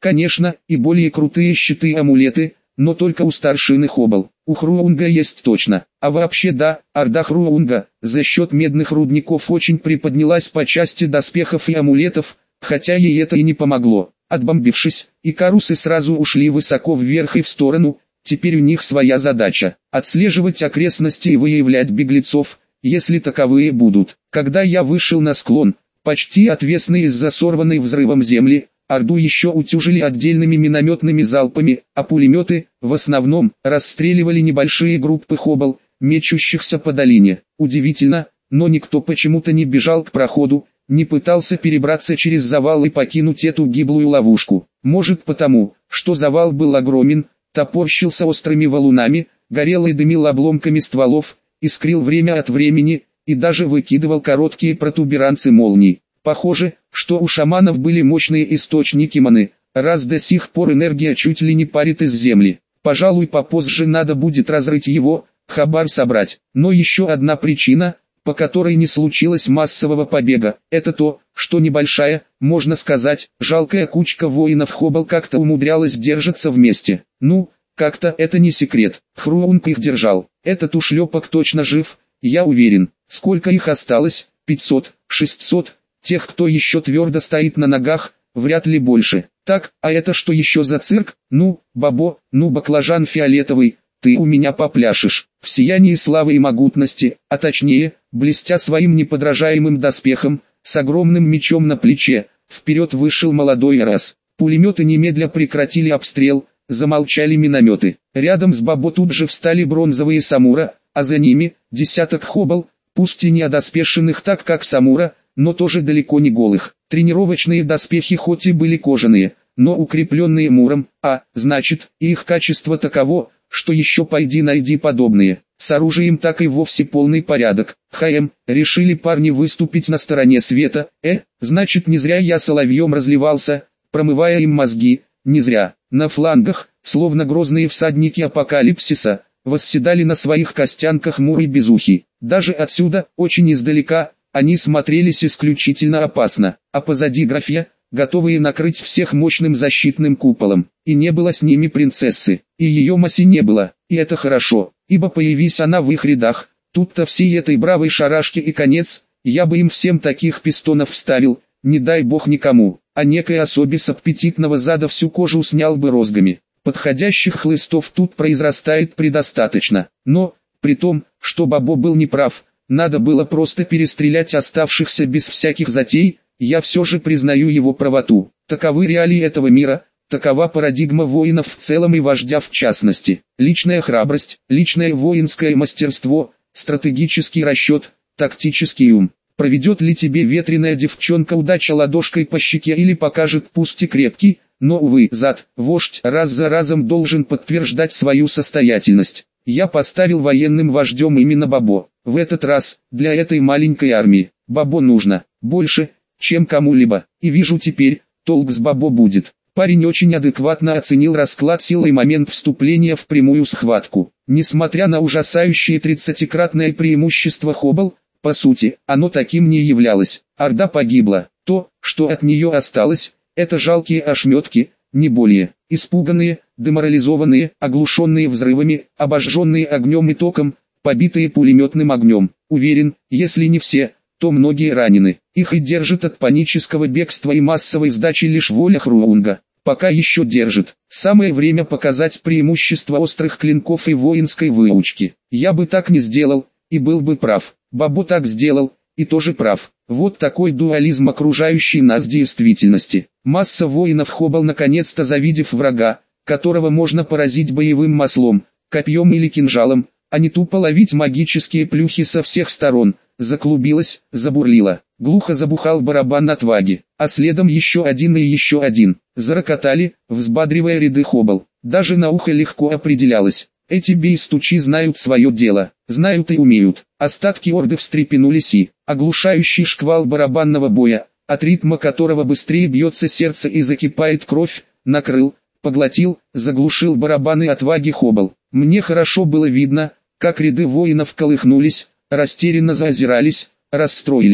Конечно, и более крутые щиты и амулеты, но только у старшины Хобл. У Хруунга есть точно. А вообще да, орда Хруунга за счет медных рудников очень приподнялась по части доспехов и амулетов, хотя ей это и не помогло. Отбомбившись, икарусы сразу ушли высоко вверх и в сторону. Теперь у них своя задача – отслеживать окрестности и выявлять беглецов, если таковые будут. Когда я вышел на склон, почти отвесный из-за сорванной взрывом земли, орду еще утюжили отдельными минометными залпами, а пулеметы, в основном, расстреливали небольшие группы хобл, мечущихся по долине. Удивительно, но никто почему-то не бежал к проходу, не пытался перебраться через завал и покинуть эту гиблую ловушку. Может потому, что завал был огромен, топорщился острыми валунами, горел и дымил обломками стволов, искрил время от времени, и даже выкидывал короткие протуберанцы молний. Похоже, что у шаманов были мощные источники маны, раз до сих пор энергия чуть ли не парит из земли. Пожалуй, попозже надо будет разрыть его, хабар собрать. Но еще одна причина, по которой не случилось массового побега, это то, что небольшая, можно сказать, жалкая кучка воинов Хобл как-то умудрялась держаться вместе. Ну, как-то это не секрет, Хруунг их держал. Этот ушлепок точно жив, я уверен. Сколько их осталось, пятьсот, шестьсот, тех, кто еще твердо стоит на ногах, вряд ли больше. Так, а это что еще за цирк? Ну, бабо, ну баклажан фиолетовый, ты у меня попляшешь. В сиянии славы и могутности, а точнее, блестя своим неподражаемым доспехом, с огромным мечом на плече, вперед вышел молодой Эрас. Пулеметы немедля прекратили обстрел, замолчали минометы. Рядом с бабо тут же встали бронзовые самура, а за ними десяток хобл, пусть и не одоспешенных так как самура, но тоже далеко не голых. Тренировочные доспехи хоть и были кожаные, но укрепленные муром, а, значит, и их качество таково, что еще пойди найди подобные. С оружием так и вовсе полный порядок. ХМ, решили парни выступить на стороне света, э, значит не зря я соловьем разливался, промывая им мозги, не зря. На флангах, словно грозные всадники апокалипсиса, восседали на своих костянках Мур и Безухий. Даже отсюда, очень издалека, они смотрелись исключительно опасно, а позади графья, готовые накрыть всех мощным защитным куполом. И не было с ними принцессы, и ее Маси не было, и это хорошо, ибо появись она в их рядах, тут-то всей этой бравой шарашке и конец, я бы им всем таких пистонов вставил, не дай бог никому, а некой особе с аппетитного зада всю кожу снял бы розгами. Подходящих хлыстов тут произрастает предостаточно, но, при том, что бабо был неправ, надо было просто перестрелять оставшихся без всяких затей, я все же признаю его правоту. Таковы реалии этого мира, такова парадигма воинов в целом и вождя в частности. Личная храбрость, личное воинское мастерство, стратегический расчет, тактический ум. Проведет ли тебе ветреная девчонка удача ладошкой по щеке или покажет пусть и крепкий, но увы, зад, вождь раз за разом должен подтверждать свою состоятельность. Я поставил военным вождем именно бабо. В этот раз, для этой маленькой армии, бабо нужно больше, чем кому-либо. И вижу теперь, толк с бабо будет. Парень очень адекватно оценил расклад сил и момент вступления в прямую схватку. Несмотря на ужасающее тридцатикратное преимущество Хобл, по сути, оно таким не являлось. Орда погибла. То, что от нее осталось, это жалкие ошметки, не более. Испуганные, деморализованные, оглушенные взрывами, обожженные огнем и током, побитые пулеметным огнем. Уверен, если не все, то многие ранены. Их и держит от панического бегства и массовой сдачи лишь воля Хруунга. Пока еще держит. Самое время показать преимущество острых клинков и воинской выучки. Я бы так не сделал, и был бы прав. Бабо так сделал, и тоже прав. Вот такой дуализм окружающей нас действительности. Масса воинов Хобл наконец-то завидев врага, которого можно поразить боевым маслом, копьем или кинжалом, а не тупо ловить магические плюхи со всех сторон, заклубилась, забурлила. Глухо забухал барабан отваги, а следом еще один и еще один. Зарокотали, взбадривая ряды Хобл. Даже на ухо легко определялось. Эти бей-стучи знают свое дело, знают и умеют. Остатки орды встрепенулись и, оглушающий шквал барабанного боя, от ритма которого быстрее бьется сердце и закипает кровь, накрыл, поглотил, заглушил барабаны отваги Хобл. Мне хорошо было видно, как ряды воинов колыхнулись, растерянно заозирались, расстроились.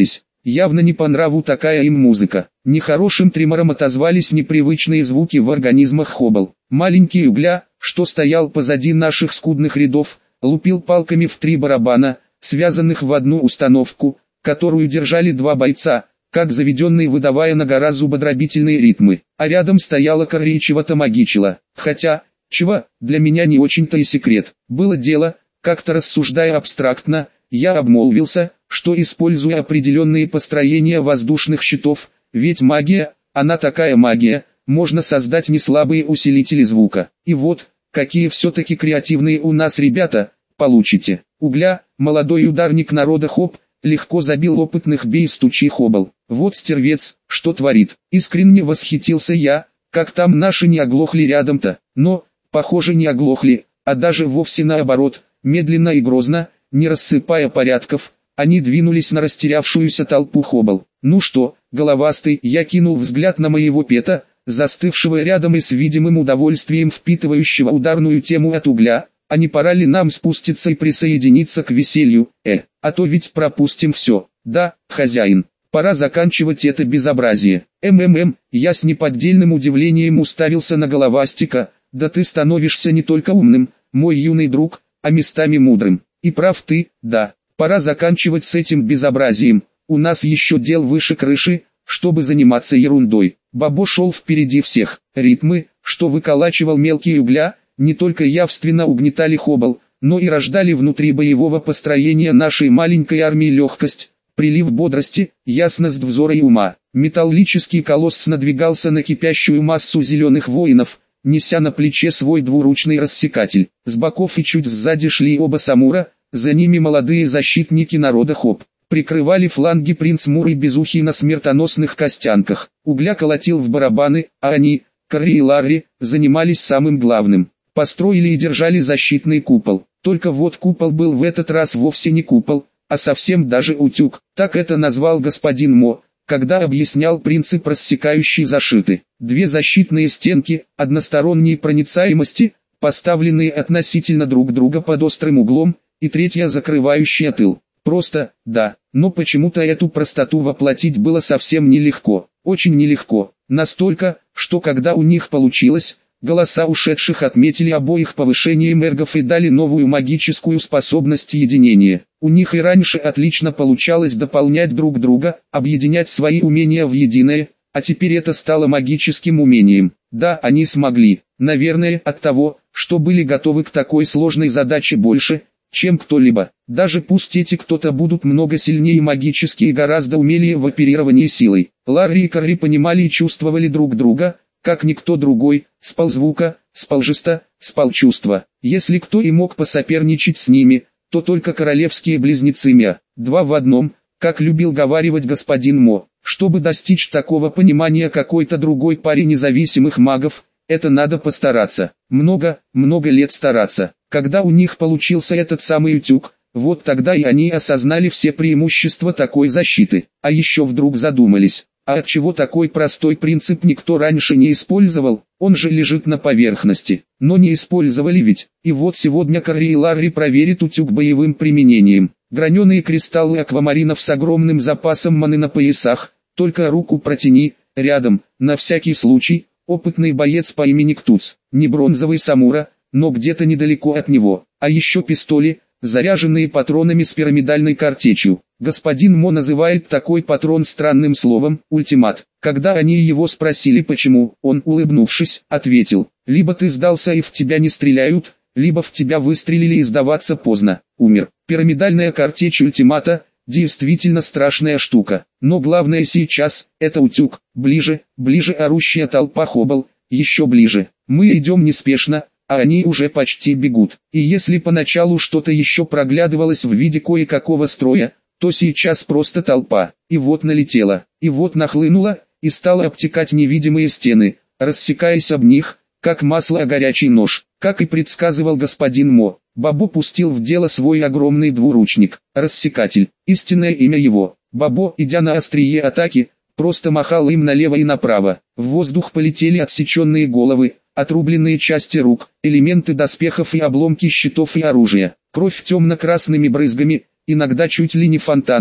явно не по нраву такая им музыка. Нехорошим тремором отозвались непривычные звуки в организмах Хоббл. Маленький Угля, что стоял позади наших скудных рядов, лупил палками в три барабана, связанных в одну установку, которую держали два бойца, как заведенные, выдавая на гора зубодробительные ритмы. А рядом стояла Карри и чего-то магичила. Хотя, чего, для меня не очень-то и секрет. Было дело, как-то рассуждая абстрактно, я обмолвился, что используя определенные построения воздушных щитов, ведь магия, она такая магия, можно создать неслабые усилители звука. И вот, какие все-таки креативные у нас ребята, получите. Угля, молодой ударник народа Хоп, легко забил опытных бей-стучи Хоббл. Вот стервец, что творит. Искренне восхитился я, как там наши не оглохли рядом-то. Но, похоже, не оглохли, а даже вовсе наоборот, медленно и грозно, не рассыпая порядков, они двинулись на растерявшуюся толпу Хоббл. Ну что, головастый, я кинул взгляд на моего пета, застывшего рядом и с видимым удовольствием впитывающего ударную тему от Угля. А не пора ли нам спуститься и присоединиться к веселью, э, а то ведь пропустим все. Да, хозяин, пора заканчивать это безобразие. МММ, я с неподдельным удивлением уставился на головастика. Да ты становишься не только умным, мой юный друг, а местами мудрым. И прав ты, да, пора заканчивать с этим безобразием. У нас еще дел выше крыши, чтобы заниматься ерундой. Бабо шел впереди всех. Ритмы, что выколачивал мелкий Угля, не только явственно угнетали Хоббл, но и рождали внутри боевого построения нашей маленькой армии легкость, прилив бодрости, ясность взора и ума. Металлический колосс надвигался на кипящую массу зеленых воинов, неся на плече свой двуручный рассекатель. С боков и чуть сзади шли оба самура, за ними молодые защитники народа Хоп. Прикрывали фланги принц Мур и Безухий на смертоносных костянках. Угля колотил в барабаны, а они, Карри и Ларри, занимались самым главным. Построили и держали защитный купол. Только вот купол был в этот раз вовсе не купол, а совсем даже утюг. Так это назвал господин Мо, когда объяснял принцип рассекающей защиты. Две защитные стенки, односторонней проницаемости, поставленные относительно друг друга под острым углом, и третья закрывающая тыл. Просто, да, но почему-то эту простоту воплотить было совсем нелегко. Очень нелегко. Настолько, что когда у них получилось, голоса ушедших отметили обоих повышением эргов и дали новую магическую способность единения. У них и раньше отлично получалось дополнять друг друга, объединять свои умения в единое, а теперь это стало магическим умением. Да, они смогли, наверное, от того, что были готовы к такой сложной задаче больше, чем кто-либо. Даже пусть эти кто-то будут много сильнее магически и гораздо умелее в оперировании силой. Ларри и Карри понимали и чувствовали друг друга, как никто другой, с ползвука, с полжеста, с полчувства. Если кто и мог посоперничать с ними, то только королевские близнецы Мя. Два в одном, как любил говаривать господин Мо. Чтобы достичь такого понимания какой-то другой паре независимых магов, это надо постараться. Много, много лет стараться. Когда у них получился этот самый утюг, вот тогда и они осознали все преимущества такой защиты. А еще вдруг задумались. А отчего такой простой принцип никто раньше не использовал, он же лежит на поверхности. Но не использовали ведь. И вот сегодня Карри и Ларри проверят утюг боевым применением. Граненые кристаллы аквамаринов с огромным запасом маны на поясах, только руку протяни, рядом, на всякий случай, опытный боец по имени Ктуц. Не бронзовый самура, но где-то недалеко от него. А еще пистоли, заряженные патронами с пирамидальной картечью. Господин Мо называет такой патрон странным словом «ультимат». Когда они его спросили почему, он, улыбнувшись, ответил: «Либо ты сдался и в тебя не стреляют, либо в тебя выстрелили и сдаваться поздно, умер». Пирамидальная картечь ультимата – действительно страшная штука. Но главное сейчас – это утюг. Ближе, ближе орущая толпа Хоббл, еще ближе. Мы идем неспешно, а они уже почти бегут. И если поначалу что-то еще проглядывалось в виде кое-какого строя, то сейчас просто толпа. И вот налетела, и вот нахлынула, и стала обтекать невидимые стены, рассекаясь об них, как масло о горячий нож. Как и предсказывал господин Мо, Бабо пустил в дело свой огромный двуручник, рассекатель, истинное имя его. Бабо, идя на острие атаки, просто махал им налево и направо. В воздух полетели отсеченные головы, отрубленные части рук, элементы доспехов и обломки щитов и оружия. Кровь темно-красными брызгами, иногда чуть ли не фонтанами,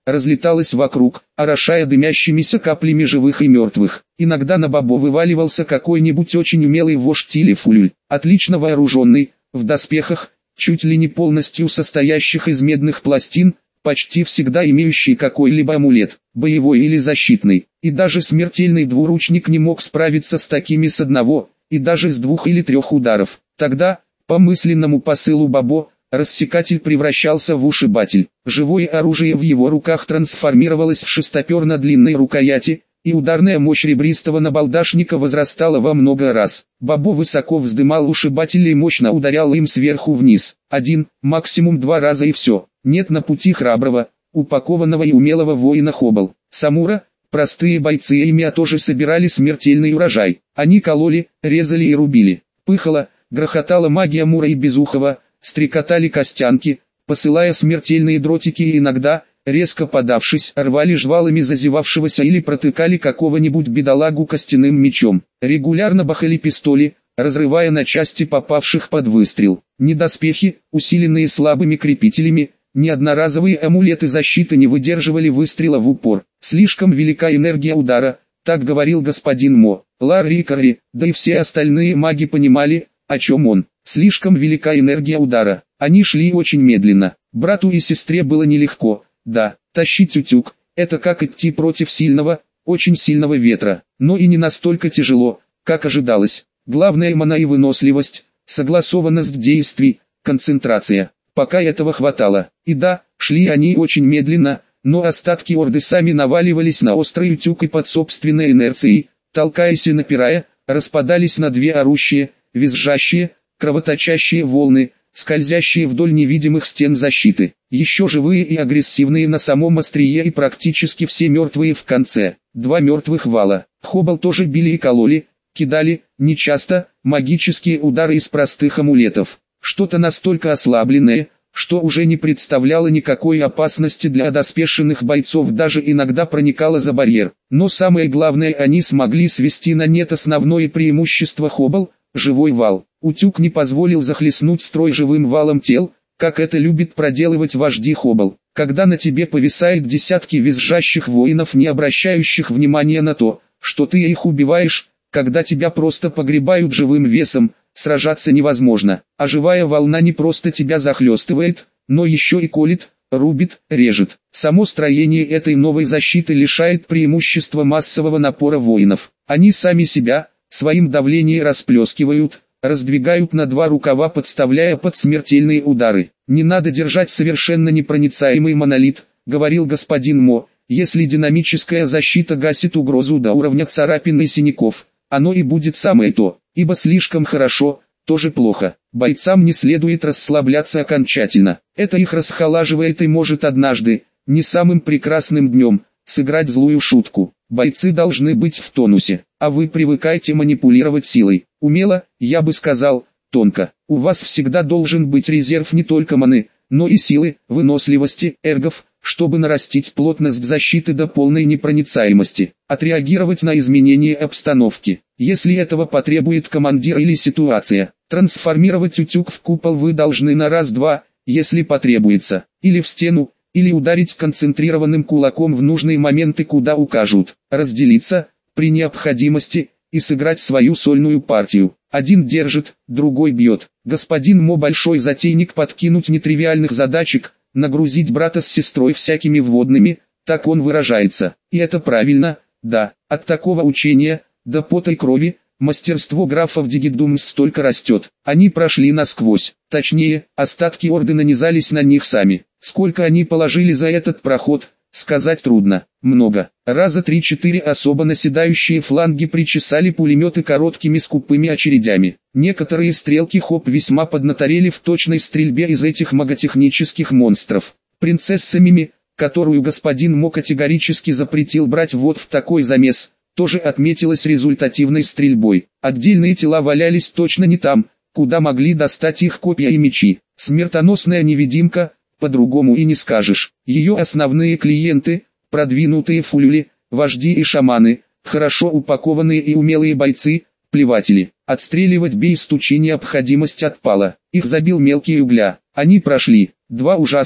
разлеталась вокруг, орошая дымящимися каплями живых и мертвых. Иногда на Бобо вываливался какой-нибудь очень умелый вождь или фулюль, отлично вооруженный, в доспехах, чуть ли не полностью состоящих из медных пластин, почти всегда имеющий какой-либо амулет, боевой или защитный, и даже смертельный двуручник не мог справиться с такими с одного, и даже с двух или трех ударов. Тогда, по мысленному посылу Бобо, рассекатель превращался в ушибатель. Живое оружие в его руках трансформировалось в шестопер на длинной рукояти, и ударная мощь ребристого набалдашника возрастала во много раз. Бобо высоко вздымал ушибатель и мощно ударял им сверху вниз. Один, максимум два раза и все. Нет на пути храброго, упакованного и умелого воина Хоббл. Самура, простые бойцы Эймиа тоже собирали смертельный урожай. Они кололи, резали и рубили. Пыхала, грохотала магия Мура и Безухова, стрекотали костянки, посылая смертельные дротики и иногда, резко подавшись, рвали жвалами зазевавшегося или протыкали какого-нибудь бедолагу костяным мечом. Регулярно бахали пистоли, разрывая на части попавших под выстрел. Ни доспехи, усиленные слабыми крепителями, ни одноразовые амулеты защиты не выдерживали выстрела в упор. Слишком велика энергия удара, так говорил господин Мо. Ларри и Карри, да и все остальные маги понимали, о чем он. Слишком велика энергия удара. Они шли очень медленно. Брату и сестре было нелегко. Да, тащить утюг – это как идти против сильного, очень сильного ветра. Но и не настолько тяжело, как ожидалось. Главное мана и выносливость, согласованность действий, концентрация. Пока этого хватало. И да, шли они очень медленно, но остатки орды сами наваливались на острый утюг и под собственной инерцией, толкаясь и напирая, распадались на две орущие, визжащие, кровоточащие волны, скользящие вдоль невидимых стен защиты. Еще живые и агрессивные на самом острие и практически все мертвые в конце. Два мертвых вала. Хоббл тоже били и кололи, кидали, нечасто, магические удары из простых амулетов. Что-то настолько ослабленное, что уже не представляло никакой опасности для одоспешенных бойцов, даже иногда проникало за барьер. Но самое главное, они смогли свести на нет основное преимущество Хоббл – живой вал. Утюг не позволил захлестнуть строй живым валом тел, как это любит проделывать вожди Хоббл. Когда на тебе повисает десятки визжащих воинов, не обращающих внимания на то, что ты их убиваешь, когда тебя просто погребают живым весом, сражаться невозможно, а живая волна не просто тебя захлестывает, но еще и колет, рубит, режет. Само строение этой новой защиты лишает преимущества массового напора воинов. Они сами себя, своим давлением расплескивают, раздвигают на два рукава, подставляя под смертельные удары. «Не надо держать совершенно непроницаемый монолит», — говорил господин Мо, «если динамическая защита гасит угрозу до уровня царапин и синяков, оно и будет самое то, ибо слишком хорошо, тоже плохо. Бойцам не следует расслабляться окончательно. Это их расхолаживает и может однажды, не самым прекрасным днем, сыграть злую шутку. Бойцы должны быть в тонусе, а вы привыкаете манипулировать силой. Умело, я бы сказал, тонко. У вас всегда должен быть резерв не только маны, но и силы, выносливости, эргов, чтобы нарастить плотность защиты до полной непроницаемости, отреагировать на изменения обстановки, если этого потребует командир или ситуация. Трансформировать утюг в купол вы должны на раз-два, если потребуется, или в стену, или ударить концентрированным кулаком в нужные моменты, куда укажут, разделиться, при необходимости, и сыграть свою сольную партию. Один держит, другой бьет. Господин Мо большой затейник подкинуть нетривиальных задачек, нагрузить брата с сестрой всякими вводными, так он выражается. И это правильно, да, от такого учения, до пота и крови, мастерство графов Дигидумс столько растет. Они прошли насквозь, точнее, остатки орды нанизались на них сами. Сколько они положили за этот проход, сказать трудно. Много. Раза три-четыре особо наседающие фланги причесали пулеметы короткими скупыми очередями. Некоторые стрелки Хоп весьма поднаторели в точной стрельбе из этих маготехнических монстров. Принцесса Мими, которую господин Мо категорически запретил брать вот в такой замес, тоже отметилась результативной стрельбой. Отдельные тела валялись точно не там, куда могли достать их копья и мечи. Смертоносная невидимка, по-другому и не скажешь. Ее основные клиенты, продвинутые фулюли, вожди и шаманы, хорошо упакованные и умелые бойцы, плеватели. Отстреливать бей стучи необходимость отпала. Их забил мелкий угля. Они прошли. Два ужасных,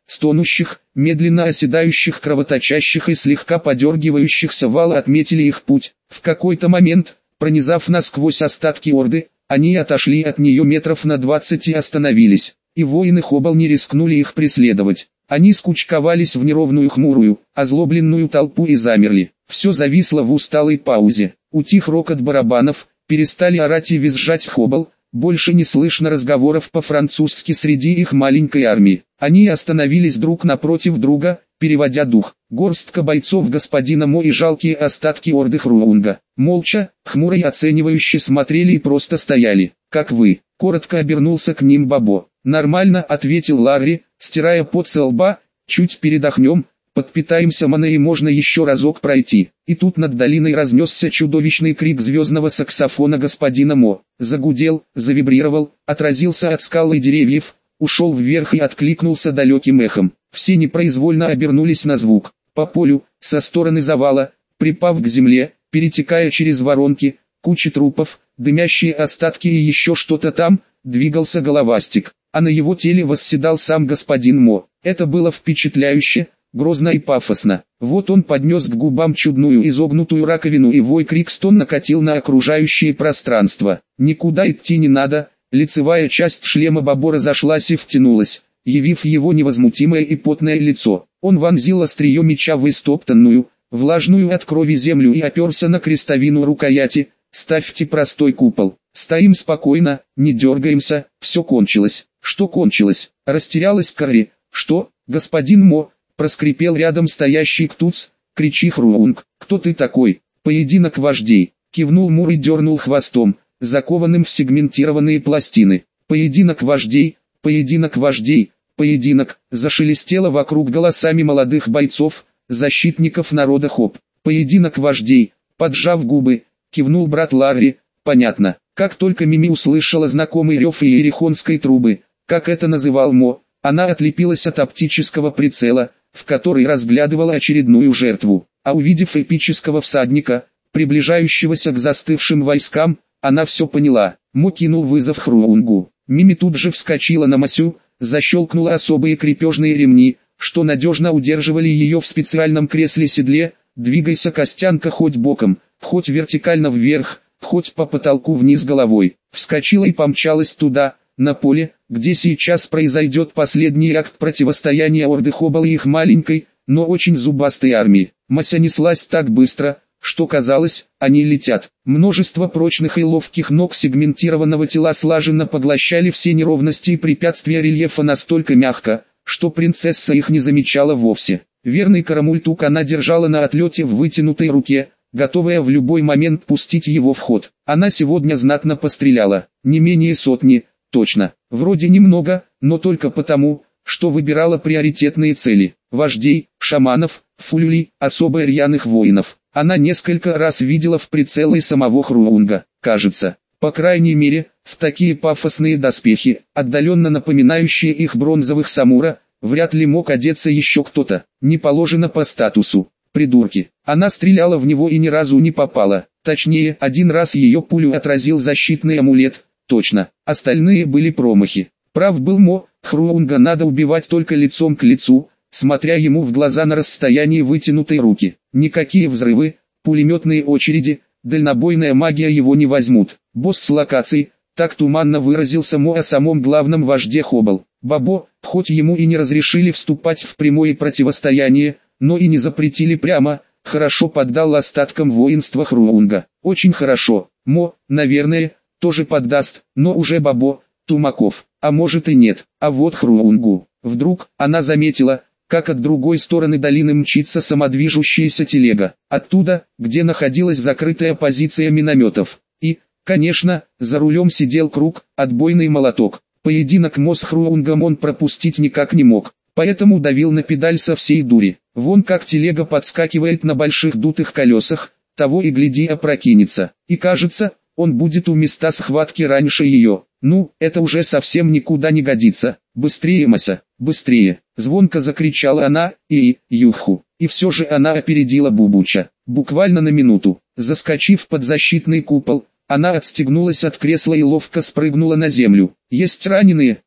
стонущих, медленно оседающих, кровоточащих и слегка подергивающихся валы отметили их путь. В какой-то момент, пронизав насквозь остатки орды, они отошли от нее метров на двадцать и остановились, и воины Хобал не рискнули их преследовать. Они скучковались в неровную хмурую, озлобленную толпу и замерли. Все зависло в усталой паузе. Утих рокот барабанов, перестали орать и визжать Хобал, больше не слышно разговоров по-французски среди их маленькой армии. Они остановились друг напротив друга, переводя дух. Горстка бойцов господина Мо и жалкие остатки орды Хруунга, молча, хмуро и оценивающе смотрели и просто стояли. «Как вы?» — коротко обернулся к ним Бабо. «Нормально», — ответил Ларри, стирая пот со лба, «чуть передохнем, подпитаемся маной и можно еще разок пройти». И тут над долиной разнесся чудовищный крик звездного саксофона господина Мо. Загудел, завибрировал, отразился от скал и деревьев, ушел вверх и откликнулся далеким эхом. Все непроизвольно обернулись на звук. По полю, со стороны завала, припав к земле, перетекая через воронки, кучи трупов, дымящие остатки и еще что-то там, двигался головастик, а на его теле восседал сам господин Мо. Это было впечатляюще, грозно и пафосно. Вот он поднес к губам чудную изогнутую раковину, и вой крик-стон накатил на окружающее пространство. Никуда идти не надо, лицевая часть шлема Бабо разошлась и втянулась, явив его невозмутимое и потное лицо. Он вонзил острие меча в истоптанную, влажную от крови землю и оперся на крестовину рукояти. «Ставьте простой купол. Стоим спокойно, не дергаемся, все кончилось». «Что кончилось?» — растерялась Карри. «Что, господин Мо?» — проскрипел рядом стоящий Ктуц. «Кричи, Хруунг, кто ты такой?» «Поединок вождей», — кивнул Мур и дернул хвостом, закованным в сегментированные пластины. «Поединок вождей, поединок вождей, поединок», — зашелестело вокруг голосами молодых бойцов, защитников народа Хоп. «Поединок вождей», — поджав губы, кивнул брат Ларри. «Понятно». Как только Мими услышала знакомый рев иерихонской трубы, как это называл Мо, она отлепилась от оптического прицела, в который разглядывала очередную жертву, а увидев эпического всадника, приближающегося к застывшим войскам, она все поняла. Мо кинул вызов Хруунгу. Мими тут же вскочила на Масю, защелкнула особые крепежные ремни, что надежно удерживали ее в специальном кресле-седле. «Двигайся, Костянка, хоть боком, хоть вертикально вверх, хоть по потолку вниз головой». Вскочила и помчалась туда, на поле, где сейчас произойдет последний акт противостояния орды Хобал и их маленькой, но очень зубастой армии. Мася неслась так быстро, что казалось, они летят. Множество прочных и ловких ног сегментированного тела слаженно поглощали все неровности и препятствия рельефа настолько мягко, что принцесса их не замечала вовсе. Верный карамультук она держала на отлете в вытянутой руке, готовая в любой момент пустить его в ход. Она сегодня знатно постреляла, не менее сотни, точно. Вроде немного, но только потому, что выбирала приоритетные цели. Вождей, шаманов, фулюлей, особо рьяных воинов. Она несколько раз видела в прицелы самого Хруунга, кажется. По крайней мере, в такие пафосные доспехи, отдаленно напоминающие их бронзовых самура, вряд ли мог одеться еще кто-то. Не положено по статусу. Придурки. Она стреляла в него и ни разу не попала. Точнее, один раз ее пулю отразил защитный амулет. Точно. Остальные были промахи. Прав был Мо, Хруунга надо убивать только лицом к лицу, смотря ему в глаза на расстоянии вытянутой руки. Никакие взрывы, пулеметные очереди, дальнобойная магия его не возьмут. Босс с локацией, так туманно выразился Мо о самом главном вожде Хобал. Бабо, хоть ему и не разрешили вступать в прямое противостояние, но и не запретили прямо, хорошо поддал остаткам воинства Хруунга. Очень хорошо. Мо, наверное, тоже поддаст, но уже Бабо, Тумаков, а может и нет. А вот Хруунгу. Вдруг она заметила, как от другой стороны долины мчится самодвижущаяся телега. Оттуда, где находилась закрытая позиция минометов. И, конечно, за рулем сидел Круг, отбойный молоток. Поединок Мо с Хруунгом он пропустить никак не мог, поэтому давил на педаль со всей дури. Вон как телега подскакивает на больших дутых колесах, того и гляди опрокинется. И кажется, он будет у места схватки раньше ее. Ну, это уже совсем никуда не годится. Быстрее, Мася, быстрее! Звонко закричала она, и, юху. И все же она опередила Бубуча. Буквально на минуту. Заскочив под защитный купол, она отстегнулась от кресла и ловко спрыгнула на землю. «Есть раненые?»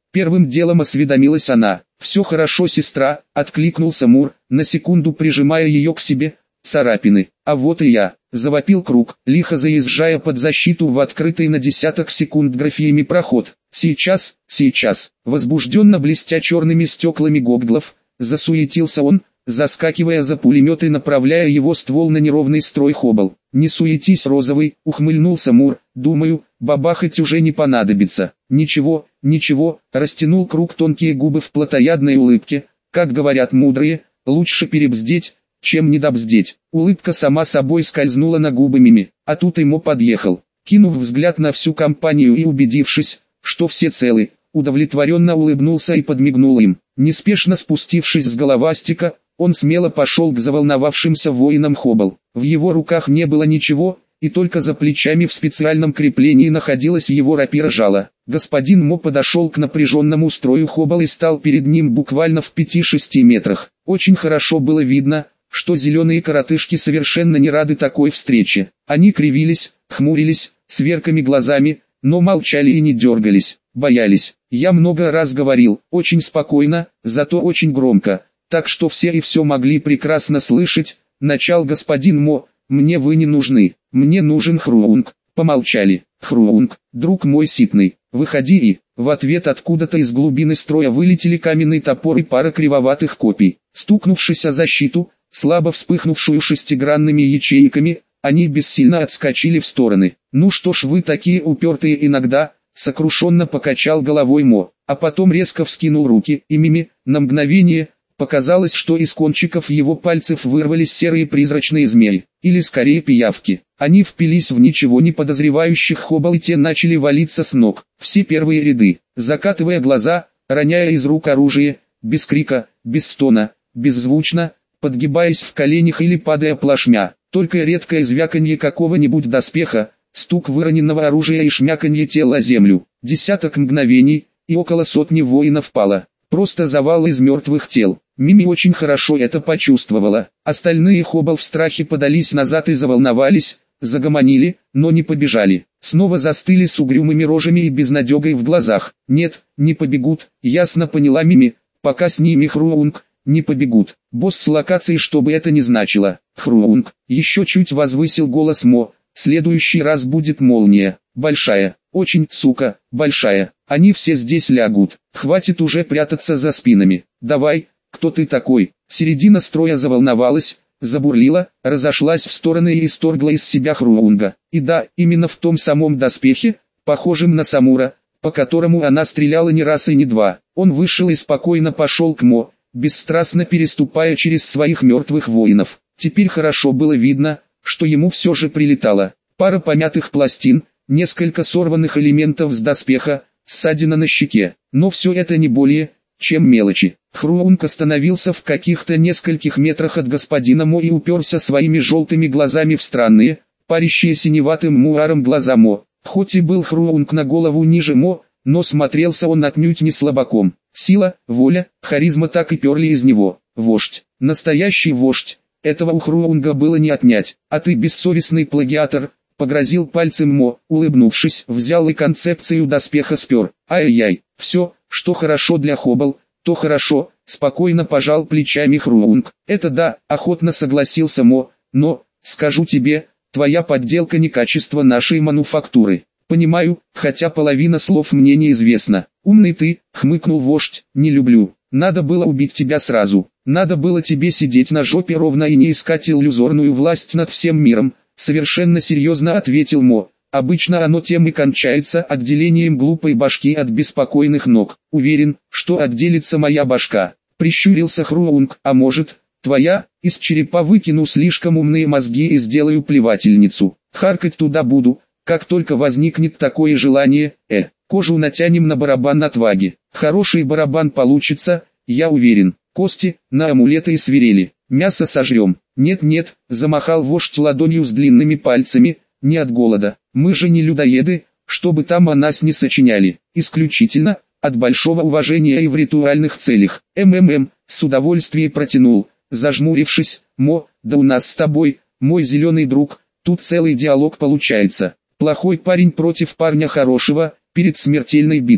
Первым делом осведомилась она. «Все хорошо, сестра», — откликнулся Мур, на секунду прижимая ее к себе. «Царапины, а вот и я», — завопил Круг, лихо заезжая под защиту в открытый на десяток секунд графиями проход. «Сейчас, сейчас», возбужденно блестя черными стеклами гогглов, засуетился он, заскакивая за пулемет и направляя его ствол на неровный строй Хоббл. «Не суетись, розовый», — ухмыльнулся Мур, «думаю, бабахать уже не понадобится». «Ничего, ничего», — растянул Круг тонкие губы в плотоядной улыбке, «как говорят мудрые, лучше перебздеть, чем недобздеть». Улыбка сама собой скользнула на губы Мими, а тут ему подъехал. Кинув взгляд на всю компанию и убедившись, что все целы, удовлетворенно улыбнулся и подмигнул им. Неспешно спустившись с головастика, он смело пошел к заволновавшимся воинам Хоббл. В его руках не было ничего, и только за плечами в специальном креплении находилась его рапира-жало. Господин Мо подошел к напряженному строю Хоббл и стал перед ним буквально в пяти-шести метрах. Очень хорошо было видно, что зеленые коротышки совершенно не рады такой встрече. Они кривились, хмурились, сверками глазами, но молчали и не дергались, боялись. Я много раз говорил, очень спокойно, зато очень громко, так что все и все могли прекрасно слышать. Начал господин Мо, мне вы не нужны, мне нужен Хруунг. Помолчали. Хруунг, друг мой ситный, выходи и... В ответ откуда-то из глубины строя вылетели каменный топор и пара кривоватых копий. Стукнувшись о защиту, слабо вспыхнувшую шестигранными ячейками, они бессильно отскочили в стороны. «Ну что ж вы такие упертые иногда», — сокрушенно покачал головой Мо, а потом резко вскинул руки, и Мими, на мгновение, показалось, что из кончиков его пальцев вырвались серые призрачные змеи, или скорее пиявки. Они впились в ничего не подозревающих Хоббл, и те начали валиться с ног. Все первые ряды, закатывая глаза, роняя из рук оружие, без крика, без стона, беззвучно, подгибаясь в коленях или падая плашмя. Только редкое звяканье какого-нибудь доспеха, стук выроненного оружия и шмяканье тела о землю. Десяток мгновений, и около сотни воинов пало. Просто завал из мертвых тел. Мими очень хорошо это почувствовала. Остальные Хоббл в страхе подались назад и заволновались, загомонили, но не побежали. Снова застыли с угрюмыми рожами и безнадегой в глазах. «Нет, не побегут», ясно поняла Мими, пока с ними Хруунг, не побегут. Босс с локацией, что бы это ни значило. Хруунг, еще чуть возвысил голос Мо, следующий раз будет молния. Большая, очень, сука, большая. Они все здесь лягут. Хватит уже прятаться за спинами. Давай, кто ты такой? Середина строя заволновалась, забурлила, разошлась в стороны и исторгла из себя Хруунга. И да, именно в том самом доспехе, похожем на Самура, по которому она стреляла не раз и не два. Он вышел и спокойно пошел к Мо, бесстрастно переступая через своих мертвых воинов. Теперь хорошо было видно, что ему все же прилетало. Пара помятых пластин, несколько сорванных элементов с доспеха, ссадина на щеке. Но все это не более, чем мелочи. Хруунг остановился в каких-то нескольких метрах от господина Мо и уперся своими желтыми глазами в странные, парящие синеватым муаром глаза Мо. Хоть и был Хруунг на голову ниже Мо, но смотрелся он отнюдь не слабаком. Сила, воля, харизма так и перли из него. Вождь, настоящий вождь. Этого у Хруунга было не отнять. А ты бессовестный плагиатор, погрозил пальцем Мо, улыбнувшись, взял и концепцию доспеха спер. Ай-яй, все, что хорошо для Хоббл, то хорошо, спокойно пожал плечами Хруунг. Это да, охотно согласился Мо, но, скажу тебе, твоя подделка не качество нашей мануфактуры. Понимаю, хотя половина слов мне неизвестна. Умный ты, хмыкнул вождь, не люблю. Надо было убить тебя сразу. Надо было тебе сидеть на жопе ровно и не искать иллюзорную власть над всем миром. Совершенно серьезно ответил Мо. Обычно оно тем и кончается, отделением глупой башки от беспокойных ног. Уверен, что отделится моя башка. Прищурился Хруунг. А может, твоя? Из черепа выкину слишком умные мозги и сделаю плевательницу. Харкать туда буду, как только возникнет такое желание. Э, кожу натянем на барабан отваги. Хороший барабан получится, я уверен. Кости, на амулеты и свирели. Мясо сожрем. Нет-нет, замахал вождь ладонью с длинными пальцами, не от голода. Мы же не людоеды, чтобы там о нас не сочиняли. Исключительно, от большого уважения и в ритуальных целях. МММ, с удовольствием протянул, зажмурившись. Мо, да у нас с тобой, мой зеленый друг, тут целый диалог получается. Плохой парень против парня хорошего, перед смертельной битвой.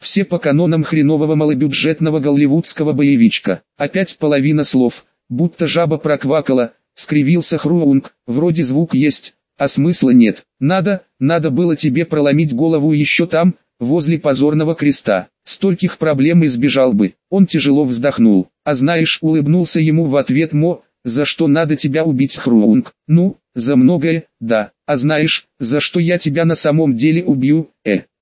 Все по канонам хренового малобюджетного голливудского боевичка. Опять половина слов, будто жаба проквакала, скривился Хруунг, вроде звук есть, а смысла нет. Надо, надо было тебе проломить голову еще там, возле позорного креста. Стольких проблем избежал бы. Он тяжело вздохнул. А знаешь, улыбнулся ему в ответ Мо, за что надо тебя убить, Хруунг? Ну, за многое, да. А знаешь, за что я тебя на самом деле убью, э?